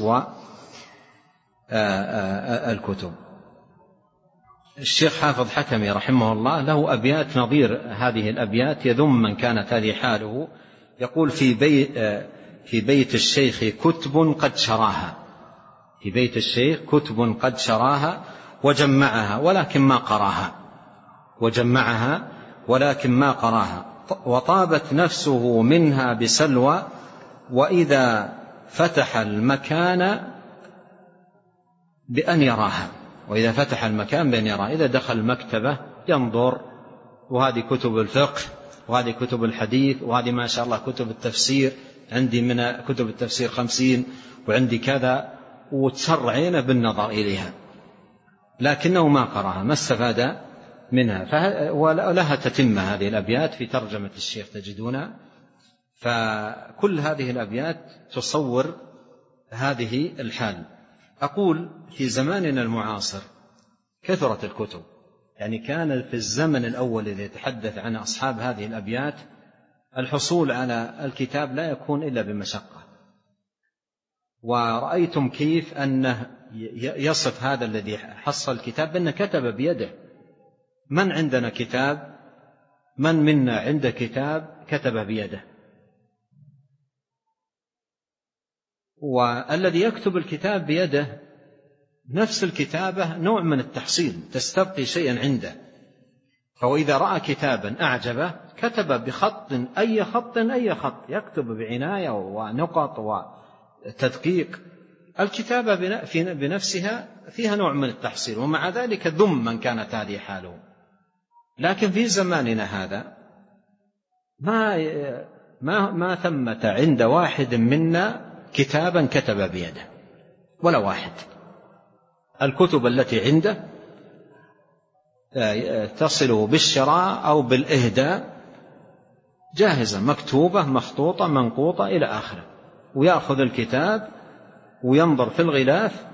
والكتب. الشيخ حافظ حكمي رحمه الله له أبيات نظير هذه الأبيات يذم من كانت هذه حاله. يقول في بيت, في بيت الشيخ كتب قد شراها، في بيت الشيخ كتب قد شراها وجمعها ولكن ما قراها، وجمعها ولكن ما قراها، وطابت نفسه منها بسلوى، وإذا فتح المكان بأن يراها، وإذا فتح المكان بأن يراها. إذا دخل المكتبة ينظر، وهذه كتب الفقه وهذه كتب الحديث وهذه ما شاء الله كتب التفسير، عندي من كتب التفسير خمسين وعندي كذا، وتسر عينه بالنظر إليها لكنه ما قراها ما استفاد منها. ولها تتمة هذه الأبيات في ترجمة الشيخ تجدونها. فكل هذه الأبيات تصور هذه الحال. أقول في زماننا المعاصر كثرت الكتب، يعني كان في الزمن الأول الذي يتحدث عن أصحاب هذه الأبيات الحصول على الكتاب لا يكون إلا بمشقة، ورأيتم كيف أنه يصف هذا الذي حصل الكتاب بأنه كتب بيده. من عندنا كتاب؟ من منا عنده كتاب كتب بيده؟ والذي يكتب الكتاب بيده نفس الكتابة نوع من التحصيل، تستبقي شيئا عنده، فهو إذا رأى كتابا أعجبه كتب بخط أي خط أي خط، يكتب بعناية ونقط وتدقيق. الكتابة بنفسها فيها نوع من التحصيل، ومع ذلك ذم من كانت هذه حاله. لكن في زماننا هذا ما ما ما ثمة عند واحد منا كتابا كتب بيده، ولا واحد. الكتب التي عنده تصل بالشراء أو بالإهداء جاهزة، مكتوبة مخطوطة منقوطة إلى آخره، ويأخذ الكتاب وينظر في الغلاف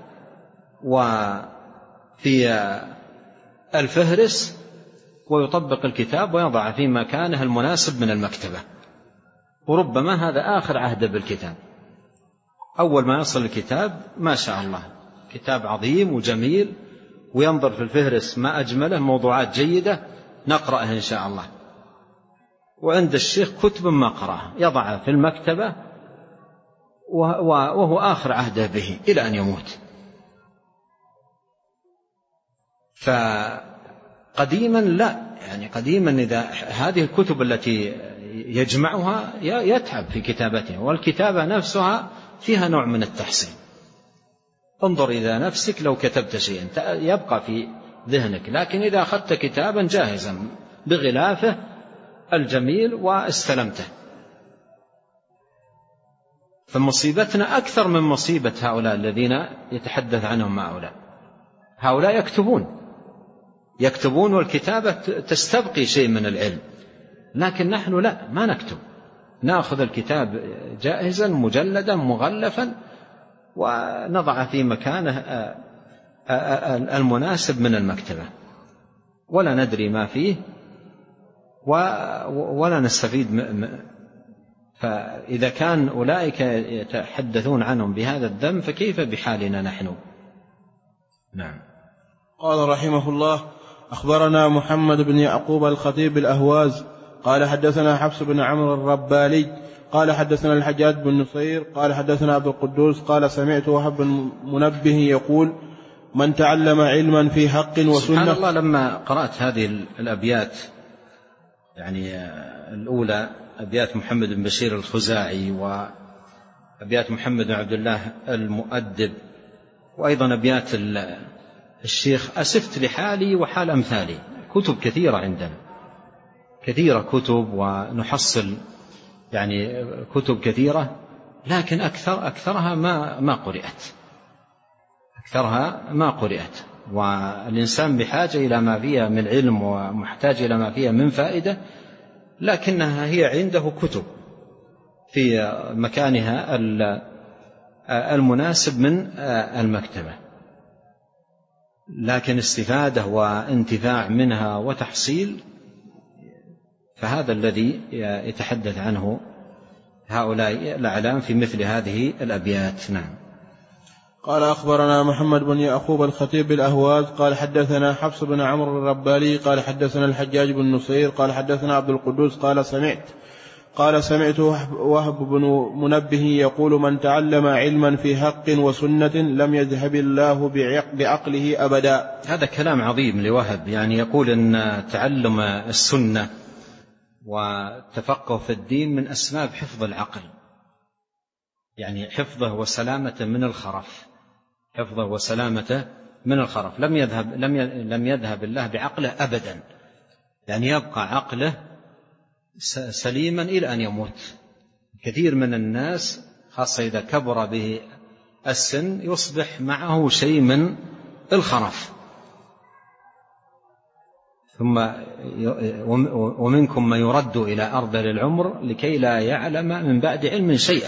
وفي الفهرس ويطبق الكتاب ويضع في مكانه المناسب من المكتبة. وربما هذا آخر عهد بالكتاب. أول ما يصل الكتاب ما شاء الله كتاب عظيم وجميل، وينظر في الفهرس ما أجمله، موضوعات جيدة نقرأه إن شاء الله. وعند الشيخ كتب ما قرأها يضعها في المكتبة وهو آخر عهده به إلى أن يموت. فقديما لا، يعني قديما إذا هذه الكتب التي يجمعها يتعب في كتابتها، والكتابة نفسها فيها نوع من التحسين. انظر إلى نفسك لو كتبت شيئا يبقى في ذهنك، لكن إذا أخذت كتابا جاهزا بغلافه الجميل واستلمته. فمصيبتنا أكثر من مصيبة هؤلاء الذين يتحدث عنهم هؤلاء. هؤلاء يكتبون يكتبون والكتابة تستبقي شيء من العلم، لكن نحن لا، ما نكتب، نأخذ الكتاب جاهزا مجلدا مغلفا ونضع في مكانه المناسب من المكتبة، ولا ندري ما فيه ولا نستفيد. فإذا كان أولئك يتحدثون عنهم بهذا الذم فكيف بحالنا نحن؟ نعم. قال رحمه الله: أخبرنا محمد بن يعقوب الخطيب الأهواز قال حدثنا حفص بن عمرو الربالي قال حدثنا الحجاج بن نصير قال حدثنا عبد القدوس قال سمعت وهب بن منبه يقول: من تعلم علما في حق وسنة. سبحان الله، لما قرأت هذه الأبيات، يعني الأولى أبيات محمد بن بشير الخزاعي، وأبيات محمد بن عبد الله المؤدب، وأيضا أبيات الشيخ، أسفت لحالي وحال أمثالي. كتب كثيرة عندنا، كثيرة كتب، ونحصل يعني كتب كثيرة، لكن أكثر أكثرها ما ما قرأت أكثرها ما قرأت والإنسان بحاجة إلى ما فيها من علم ومحتاج إلى ما فيها من فائدة، لكنها هي عنده كتب في مكانها المناسب من المكتبة، لكن استفادة وانتفاع منها وتحصيل فهذا الذي يتحدث عنه هؤلاء الأعلام في مثل هذه الأبيات. نعم. قال أخبرنا محمد بن يعقوب الخطيب الأهواز قال حدثنا حفص بن عمرو الربالي قال حدثنا الحجاج بن نصير قال حدثنا عبد القدوس قال سمعت قال سمعت وهب بن منبه يقول: من تعلم علما في حق وسنة لم يذهب الله بعقله أبدا. هذا كلام عظيم لوهب، يعني يقول أن تعلم السنة والتفقه في الدين من أسباب حفظ العقل، يعني حفظه وسلامته من الخرف، حفظه وسلامته من الخرف. لم يذهب لم لم يذهب الله بعقله أبدا، يعني يبقى عقله سليما إلى أن يموت. كثير من الناس خاصة إذا كبر به السن يصبح معه شيء من الخرف. ثم ومنكم من يرد إلى أرذل العمر لكي لا يعلم من بعد علم شيئا.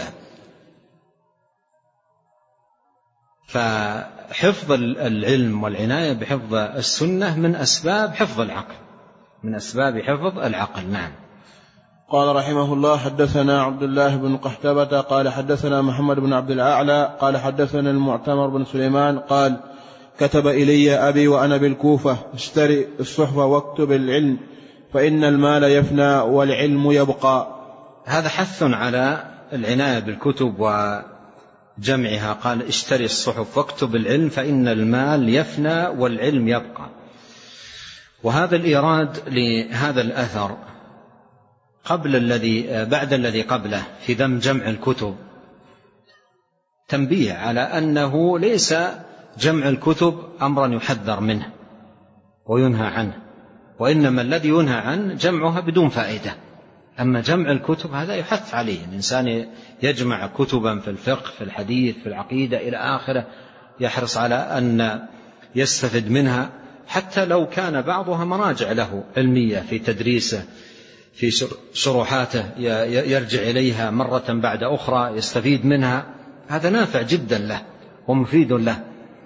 فحفظ العلم والعناية بحفظ السنة من أسباب حفظ العقل، من أسباب حفظ العقل. نعم. قال رحمه الله: حدثنا عبد الله بن قحتبة قال حدثنا محمد بن عبد الأعلى قال حدثنا المعتمر بن سليمان قال: كتب إلي أبي وأنا بالكوفة: اشتري الصحف واكتب العلم فإن المال يفنى والعلم يبقى. هذا حث على العناية بالكتب وجمعها. قال: اشتري الصحف واكتب العلم فإن المال يفنى والعلم يبقى. وهذا الإيراد لهذا الأثر قبل الذي بعد الذي قبله في ذم جمع الكتب تنبيه على أنه ليس جمع الكتب أمرا يحذر منه وينهى عنه، وإنما الذي ينهى عنه جمعها بدون فائدة. أما جمع الكتب هذا يحث عليه، الإنسان يجمع كتبا في الفقه في الحديث في العقيدة إلى آخره، يحرص على أن يستفد منها، حتى لو كان بعضها مراجع له علمية في تدريسه في شروحاته يرجع إليها مرة بعد أخرى يستفيد منها، هذا نافع جدا له ومفيد له.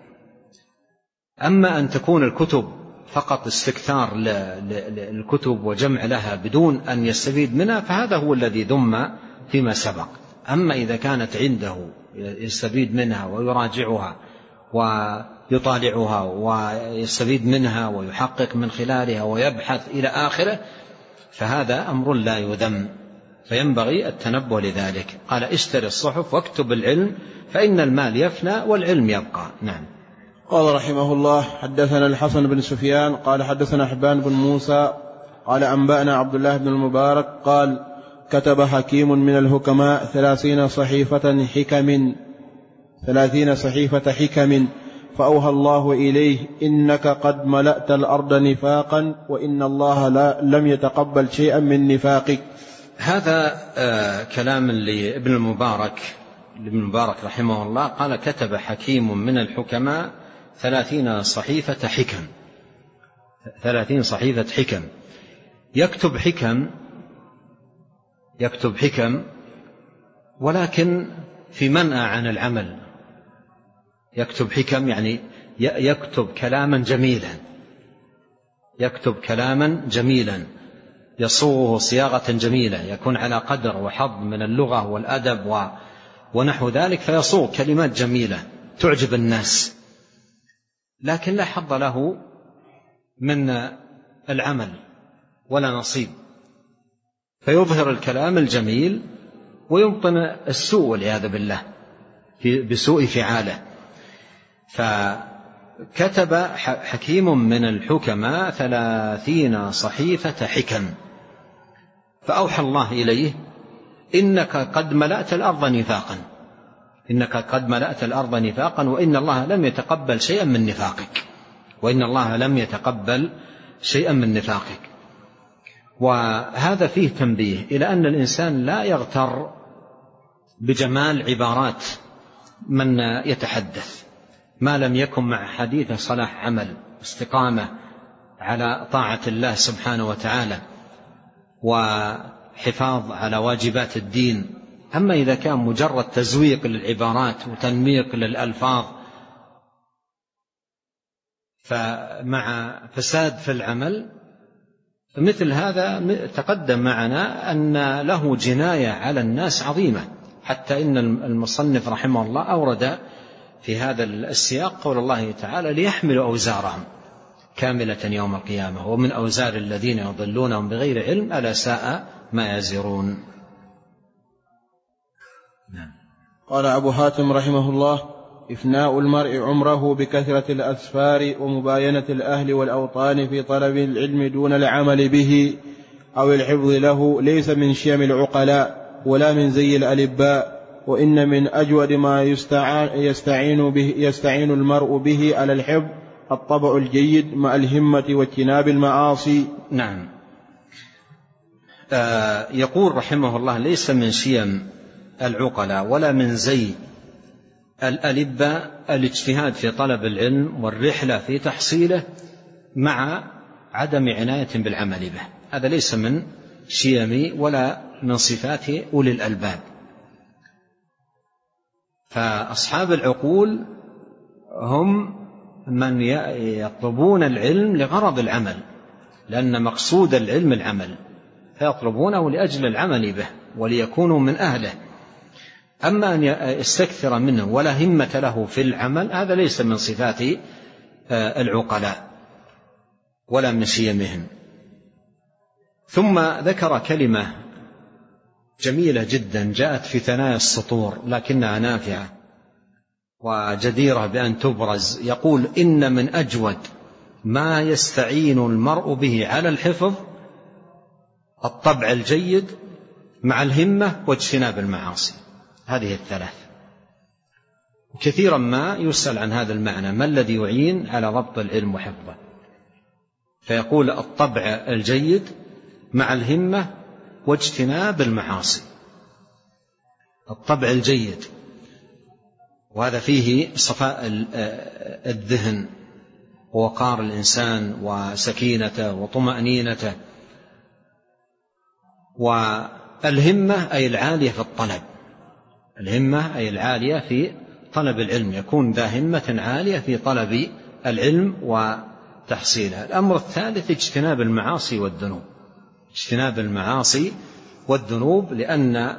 أما أن تكون الكتب فقط استكثار للكتب وجمع لها بدون أن يستفيد منها فهذا هو الذي ذم فيما سبق. أما إذا كانت عنده يستفيد منها ويراجعها ويطالعها ويستفيد منها ويحقق من خلالها ويبحث إلى آخره فهذا أمر لا يذم، فينبغي التنبه لذلك. قال اشتري الصحف واكتب العلم فإن المال يفنى والعلم يبقى. نعم. قال رحمه الله حدثنا الحسن بن سفيان قال حدثنا حبان بن موسى قال أنبأنا عبد الله بن المبارك قال كتب حكيم من الحكماء ثلاثين صحيفة حكم ثلاثين صحيفة حكم فأوحى الله إليه إنك قد ملأت الأرض نفاقا وإن الله لا لم يتقبل شيئا من نفاقك. هذا آه كلام لابن المبارك ابن المبارك رحمه الله قال كتب حكيم من الحكماء ثلاثين صحيفة حكم ثلاثين صحيفة حكم. يكتب حكم يكتب حكم ولكن في منأى عن العمل. يكتب حكم يعني يكتب كلاما جميلا يكتب كلاما جميلا يصوغه صياغة جميلة يكون على قدر وحظ من اللغة والأدب ونحو ذلك، فيصوغ كلمات جميلة تعجب الناس، لكن لا حظ له من العمل ولا نصيب، فيظهر الكلام الجميل ويبطن السوء والعياذ بالله بسوء فعاله. فكتب حكيم من الحكماء ثلاثين صحيفة حكم فأوحى الله إليه إنك قد ملأت الأرض نفاقا إنك قد ملأت الأرض نفاقا وإن الله لم يتقبل شيئا من نفاقك وإن الله لم يتقبل شيئا من نفاقك. وهذا فيه تنبيه إلى أن الإنسان لا يغتر بجمال عبارات من يتحدث ما لم يكن مع حديث صلاح عمل استقامة على طاعة الله سبحانه وتعالى وحفاظ على واجبات الدين. أما إذا كان مجرد تزويق للعبارات وتنميق للألفاظ فمع فساد في العمل فمثل هذا تقدم معنا أن له جناية على الناس عظيمة، حتى إن المصنف رحمه الله أورد في هذا السياق قول الله تعالى ليحملوا أوزارهم كاملة يوم القيامة ومن أوزار الذين يضلونهم بغير علم ألا ساء ما يزرون. قال أبو حاتم رحمه الله إفناء المرء عمره بكثرة الأسفار ومباينة الأهل والأوطان في طلب العلم دون العمل به أو الحفظ له ليس من شيم العقلاء ولا من زي الألباء، وإن من أجود ما يستعين, به يستعين المرء به على الحفظ الطبع الجيد مع الهمة واجتناب المعاصي. نعم. آه يقول رحمه الله ليس من شيم العقلاء ولا من زي الألباء الاجتهاد في طلب العلم والرحلة في تحصيله مع عدم عناية بالعمل به، هذا ليس من شيم ولا من صفات أولي الألباب. فأصحاب العقول هم من يطلبون العلم لغرض العمل، لأن مقصود العلم العمل، فيطلبونه لأجل العمل به وليكونوا من أهله. أما أن يستكثر منه ولا همة له في العمل هذا ليس من صفات العقلاء ولا من شيمهم. ثم ذكر كلمة جميلة جدا جاءت في ثنايا السطور لكنها نافعة وجديرة بأن تبرز. يقول إن من أجود ما يستعين المرء به على الحفظ الطبع الجيد مع الهمة واجتناب المعاصي. هذه الثلاث. كثيرا ما يسأل عن هذا المعنى: ما الذي يعين على ضبط العلم وحفظه؟ فيقول: الطبع الجيد مع الهمة واجتناب المعاصي. الطبع الجيد، وهذا فيه صفاء الذهن ووقار الإنسان وسكينته وطمأنينته. والهمة أي العالية في الطلب، الهمة أي العالية في طلب العلم، يكون ذا همة عالية في طلب العلم وتحصيله. الأمر الثالث اجتناب المعاصي والذنوب، اجتناب المعاصي والذنوب، لأن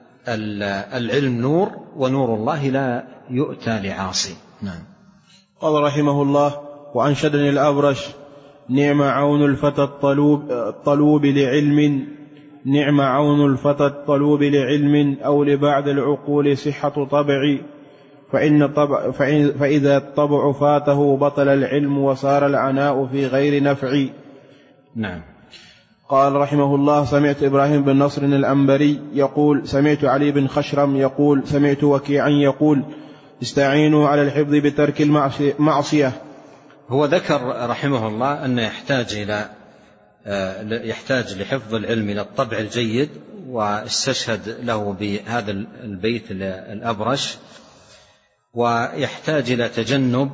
العلم نور، ونور الله لا يؤتى لعاصي. نعم. قال رحمه الله: وأنشدني الأبرش: نعم عون الفتى الطلوب, الطلوب لعلم، نعم عون الفتى الطلوب لعلم، أو لبعض العقول صحة طبعي، فإن طبع فإن فإذا الطبع فاته بطل العلم، وصار العناء في غير نفع. نعم. قال رحمه الله: سمعت إبراهيم بن نصر الأنبري يقول: سمعت علي بن خشرم يقول: سمعت وكيعا يقول: استعينوا على الحفظ بترك المعصية. هو ذكر رحمه الله أن يحتاج إلى يحتاج لحفظ العلم إلى الطبع الجيد، واستشهد له بهذا البيت الأبرش، ويحتاج إلى تجنب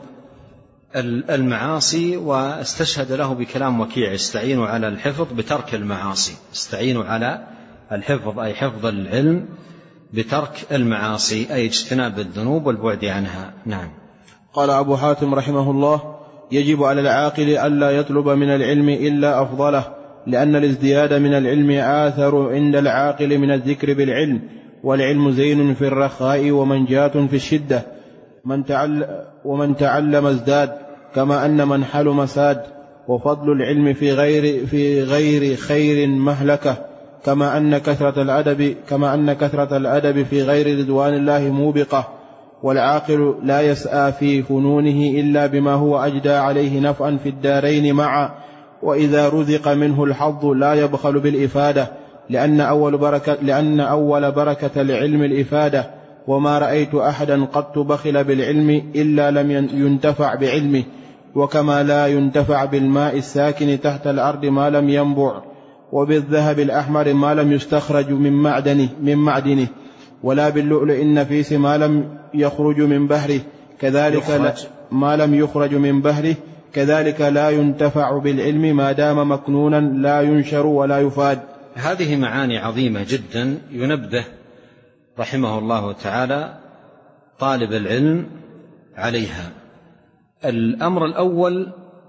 المعاصي، واستشهد له بكلام وكيع: استعينوا على الحفظ بترك المعاصي. استعينوا على الحفظ أي حفظ العلم بترك المعاصي، أي اجتناب الذنوب والبعد عنها. نعم. قال أبو حاتم رحمه الله: يجب على العاقل ألا يطلب من العلم إلا أفضله، لأن الازدياد من العلم آثر عند العاقل من الذكر بالعلم، والعلم زين في الرخاء ومنجاة في الشدة، من تعلم ومن تعلم ازداد، كما أن من حلم ساد، وفضل العلم في غير في غير خير مهلكة، كما أن كثرة الأدب كما أن كثرة الأدب في غير رضوان الله موبقة. والعاقل لا يسعى في فنونه إلا بما هو أجدى عليه نفعا في الدارين معا، وإذا رزق منه الحظ لا يبخل بالإفادة، لأن أول بركة, لأن أول بركة العلم الإفادة، وما رأيت أحدا قط بخل بالعلم إلا لم ينتفع بعلمه، وكما لا ينتفع بالماء الساكن تحت الأرض ما لم ينبع، وبالذهب الأحمر ما لم يستخرج من معدنه, من معدنه ولا باللؤلؤ النفيس ما لم يخرج من بحره، كذلك لا ما لم يخرج من بحره كذلك لا ينتفع بالعلم ما دام مكنونا لا ينشر ولا يفاد. هذه معاني عظيمة جدا ينبه رحمه الله تعالى طالب العلم عليها. الأمر الأول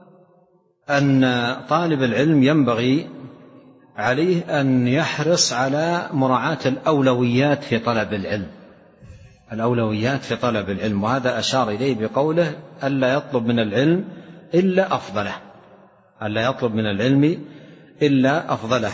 أن طالب العلم ينبغي عليه أن يحرص على مراعاة الأولويات في طلب العلم، الأولويات في طلب العلم، وهذا أشار إليه بقوله: ألا يطلب من العلم إلا أفضله، ألا يطلب من العلم إلا أفضله.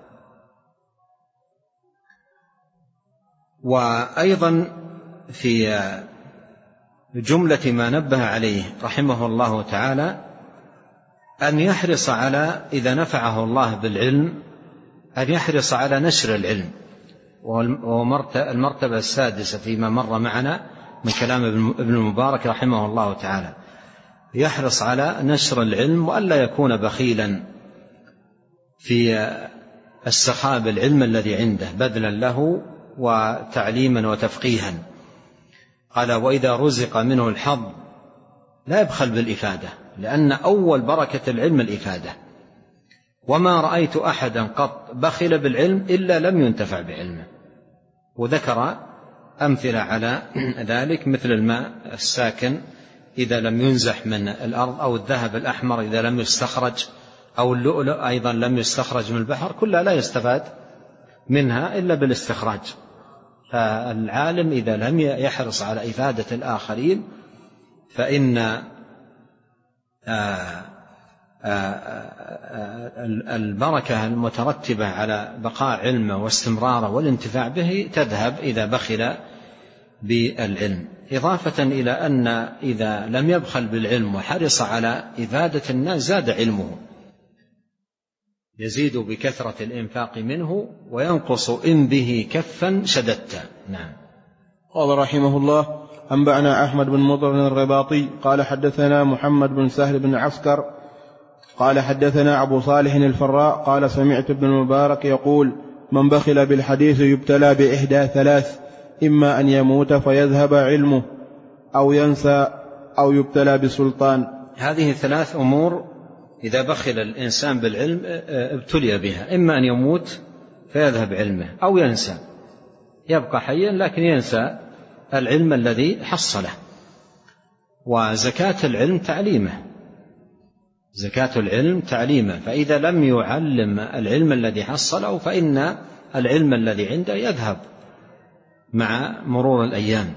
وأيضا في جملة ما نبه عليه رحمه الله تعالى أن يحرص على إذا نفعه الله بالعلم أن يحرص على نشر العلم، وهو المرتبة السادسة فيما مر معنا من كلام ابن المبارك رحمه الله تعالى، يحرص على نشر العلم وألا يكون بخيلا في السخاء بالعلم الذي عنده، بذلا له وتعليما وتفقيها. قال: وإذا رزق منه الحظ لا يبخل بالإفادة، لأن أول بركة العلم الإفادة، وما رأيت أحدا قط بخل بالعلم إلا لم ينتفع بعلمه. وذكر أمثلة على ذلك مثل الماء الساكن إذا لم ينزح من الأرض، أو الذهب الأحمر إذا لم يستخرج، أو اللؤلؤ أيضا لم يستخرج من البحر، كلها لا يستفاد منها إلا بالاستخراج. فالعالم إذا لم يحرص على إفادة الآخرين فإن آآ آآ البركة المترتبة على بقاء علمه واستمراره والانتفاع به تذهب إذا بخل بالعلم، إضافة إلى أن إذا لم يبخل بالعلم وحرص على إفادة الناس زاد علمه، يزيد بكثرة الإنفاق منه وينقص إن به كفا شددت. نعم. قال رحمه الله: أنبأنا أحمد بن مضر الرباطي قال حدثنا محمد بن سهل بن عسكر قال حدثنا أبو صالح الفراء قال سمعت ابن المبارك يقول: من بخل بالحديث يبتلى بإحدى ثلاث: إما أن يموت فيذهب علمه، أو ينسى، أو يبتلى بسلطان. هذه ثلاث أمور إذا بخل الإنسان بالعلم ابتلي بها: إما أن يموت فيذهب علمه، أو ينسى، يبقى حيا لكن ينسى العلم الذي حصله. وزكاة العلم تعليمه، زكاة العلم تعليمه، فإذا لم يعلم العلم الذي حصله فإن العلم الذي عنده يذهب مع مرور الأيام.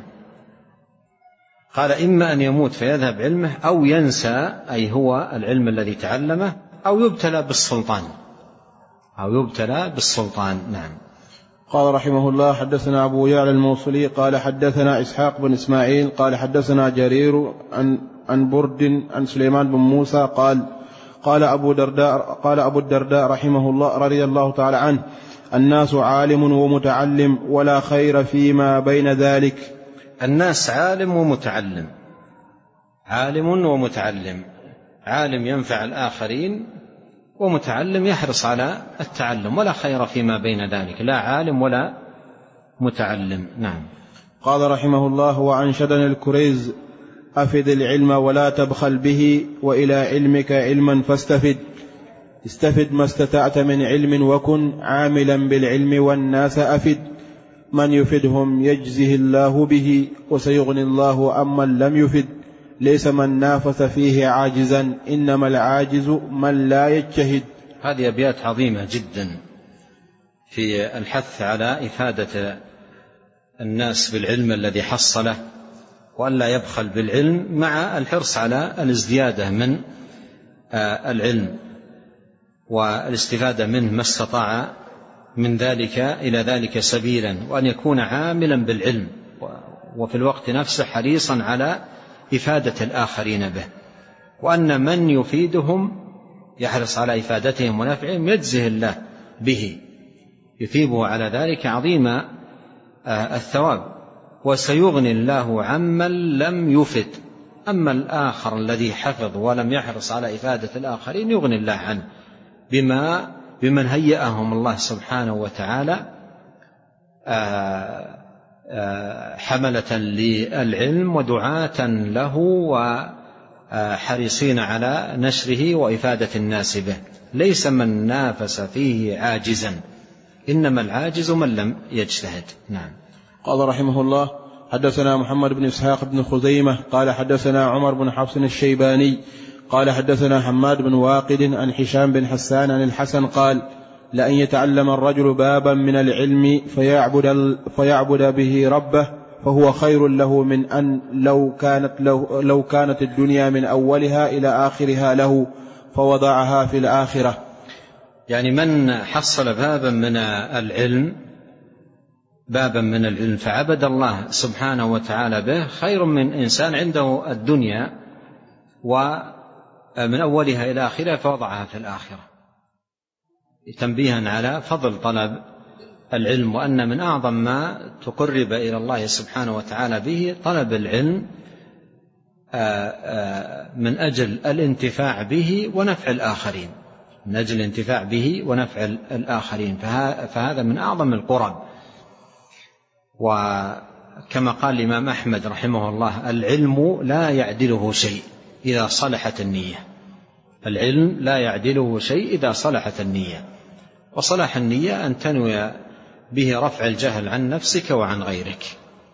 قال: إما أن يموت فيذهب علمه، أو ينسى، أي هو العلم الذي تعلمه، أو يبتلى بالسلطان، أو يبتلى بالسلطان. نعم. قال رحمه الله: حدثنا أبو يعلى الموصلي قال حدثنا إسحاق بن إسماعيل قال حدثنا جرير عن, عن برد عن سليمان بن موسى قال قال أبو الدرداء قال أبو الدرداء رحمه الله رضي الله تعالى عنه: الناس عالم ومتعلم ولا خير فيما بين ذلك. الناس عالم ومتعلم، عالم ومتعلم، عالم ينفع الآخرين، ومتعلم يحرص على التعلم، ولا خير فيما بين ذلك، لا عالم ولا متعلم. نعم. قال رحمه الله: وأنشدني الكريز: أفد العلم ولا تبخل به، وإلى علمك علما فاستفد، استفد ما استطعت من علم، وكن عاملا بالعلم والناس أفد، من يفدهم يجزه الله به، وسيغني الله أمن لم يفد، ليس من نافس فيه عاجزا، إنما العاجز من لا يجتهد. هذه أبيات عظيمة جدا في الحث على إفادة الناس بالعلم الذي حصله، وأن لا يبخل بالعلم، مع الحرص على الازديادة من العلم والاستفادة منه ما استطاع من ذلك إلى ذلك سبيلا، وأن يكون عاملا بالعلم، وفي الوقت نفسه حريصا على إفادة الآخرين به، وأن من يفيدهم يحرص على إفادتهم ونفعهم يجزه الله به، يثيبه على ذلك عظيم الثواب، وسيغني الله عمن لم يفد. أما الآخر الذي حفظ ولم يحرص على إفادة الآخرين يغني الله عنه بما بمن هيأهم الله سبحانه وتعالى حملة للعلم ودعاة له وحريصين على نشره وإفادة الناس به. ليس من نافس فيه عاجزا، إنما العاجز من لم يجتهد. نعم. قال رحمه الله: حدثنا محمد بن إسحاق بن خزيمة قال حدثنا عمر بن حفص الشيباني قال حدثنا حماد بن واقد عن هشام بن حسان عن الحسن قال: لأن يتعلم الرجل بابا من العلم فيعبد, فيعبد به ربه فهو خير له من أن لو كانت, له لو كانت الدنيا من أولها إلى آخرها له فوضعها في الآخرة. يعني من حصل بابا من العلم بابا من العلم فعبد الله سبحانه وتعالى به خير من إنسان عنده الدنيا ومن أولها إلى آخرها فوضعها في الآخرة، تنبيها على فضل طلب العلم، وأن من أعظم ما تقرب إلى الله سبحانه وتعالى به طلب العلم من أجل الانتفاع به ونفع الآخرين، من أجل الانتفاع به ونفع الآخرين، فهذا من أعظم القرب. وكما قال الإمام أحمد رحمه الله: العلم لا يعدله شيء إذا صلحت النية. العلم لا يعدله شيء إذا صلحت النية، وصلاح النية أن تنوي به رفع الجهل عن نفسك وعن غيرك.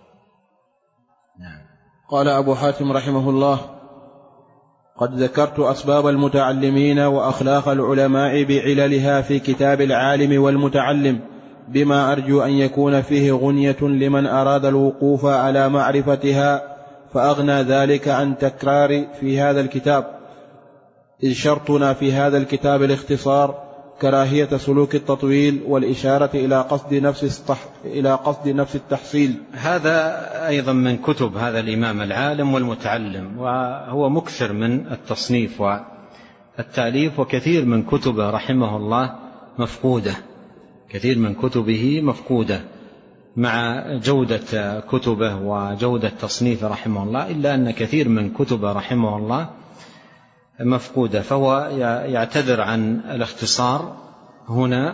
نعم. قال أبو حاتم رحمه الله: قد ذكرت أسباب المتعلمين وأخلاق العلماء بعللها في كتاب العالم والمتعلم، بما أرجو أن يكون فيه غنية لمن أراد الوقوف على معرفتها، فأغنى ذلك عن تكرار في هذا الكتاب، إذ شرطنا في هذا الكتاب الاختصار، كراهية سلوك التطويل والإشارة إلى قصد نفس إلى قصد نفس التحصيل. هذا أيضا من كتب هذا الإمام العالم والمتعلم، وهو مكثر من التصنيف والتأليف، وكثير من كتبه رحمه الله مفقودة، كثير من كتبه مفقودة مع جودة كتبه وجودة تصنيفه رحمه الله، إلا أن كثير من كتبه رحمه الله مفقودة. فهو يعتذر عن الاختصار هنا،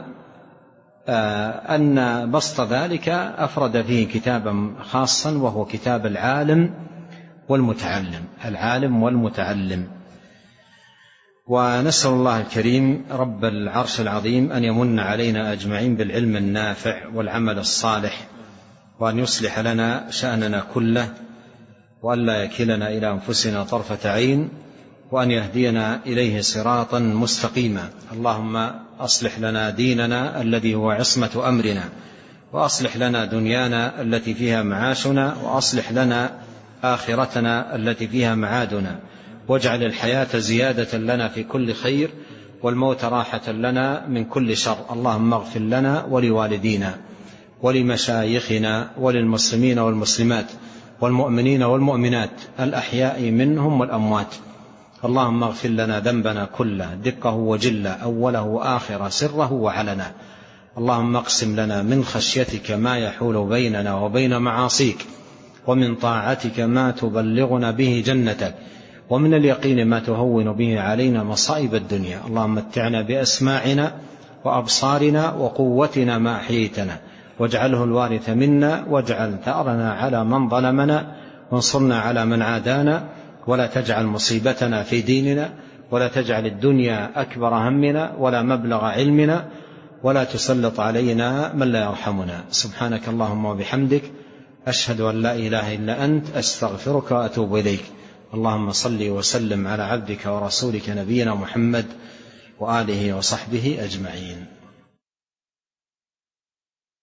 أن بسط ذلك أفرد فيه كتابا خاصا، وهو كتاب العالم والمتعلم، العالم والمتعلم. ونسأل الله الكريم رب العرش العظيم أن يمن علينا أجمعين بالعلم النافع والعمل الصالح، وأن يصلح لنا شأننا كله، وأن لا يكلنا إلى أنفسنا طرفة عين، وأن يهدينا إليه صراطا مستقيما. اللهم أصلح لنا ديننا الذي هو عصمة أمرنا، وأصلح لنا دنيانا التي فيها معاشنا، وأصلح لنا آخرتنا التي فيها معادنا، واجعل الحياة زيادة لنا في كل خير، والموت راحة لنا من كل شر. اللهم اغفر لنا ولوالدينا ولمشايخنا وللمسلمين والمسلمات والمؤمنين والمؤمنات الأحياء منهم والأموات. اللهم اغفر لنا ذنبنا كله، دقه وجله، أوله وآخره، سره وعلنه. اللهم اقسم لنا من خشيتك ما يحول بيننا وبين معاصيك، ومن طاعتك ما تبلغنا به جنتك، ومن اليقين ما تهون به علينا مصائب الدنيا. اللهم متعنا بأسماعنا وأبصارنا وقوتنا ما أحييتنا، واجعله الوارث منا، واجعل ثأرنا على من ظلمنا، وانصرنا على من عادانا، ولا تجعل مصيبتنا في ديننا، ولا تجعل الدنيا أكبر همنا ولا مبلغ علمنا، ولا تسلط علينا من لا يرحمنا. سبحانك اللهم وبحمدك، أشهد أن لا إله إلا أنت، أستغفرك وأتوب إليك. اللهم صل وسلم على عبدك ورسولك نبينا محمد وآله وصحبه أجمعين.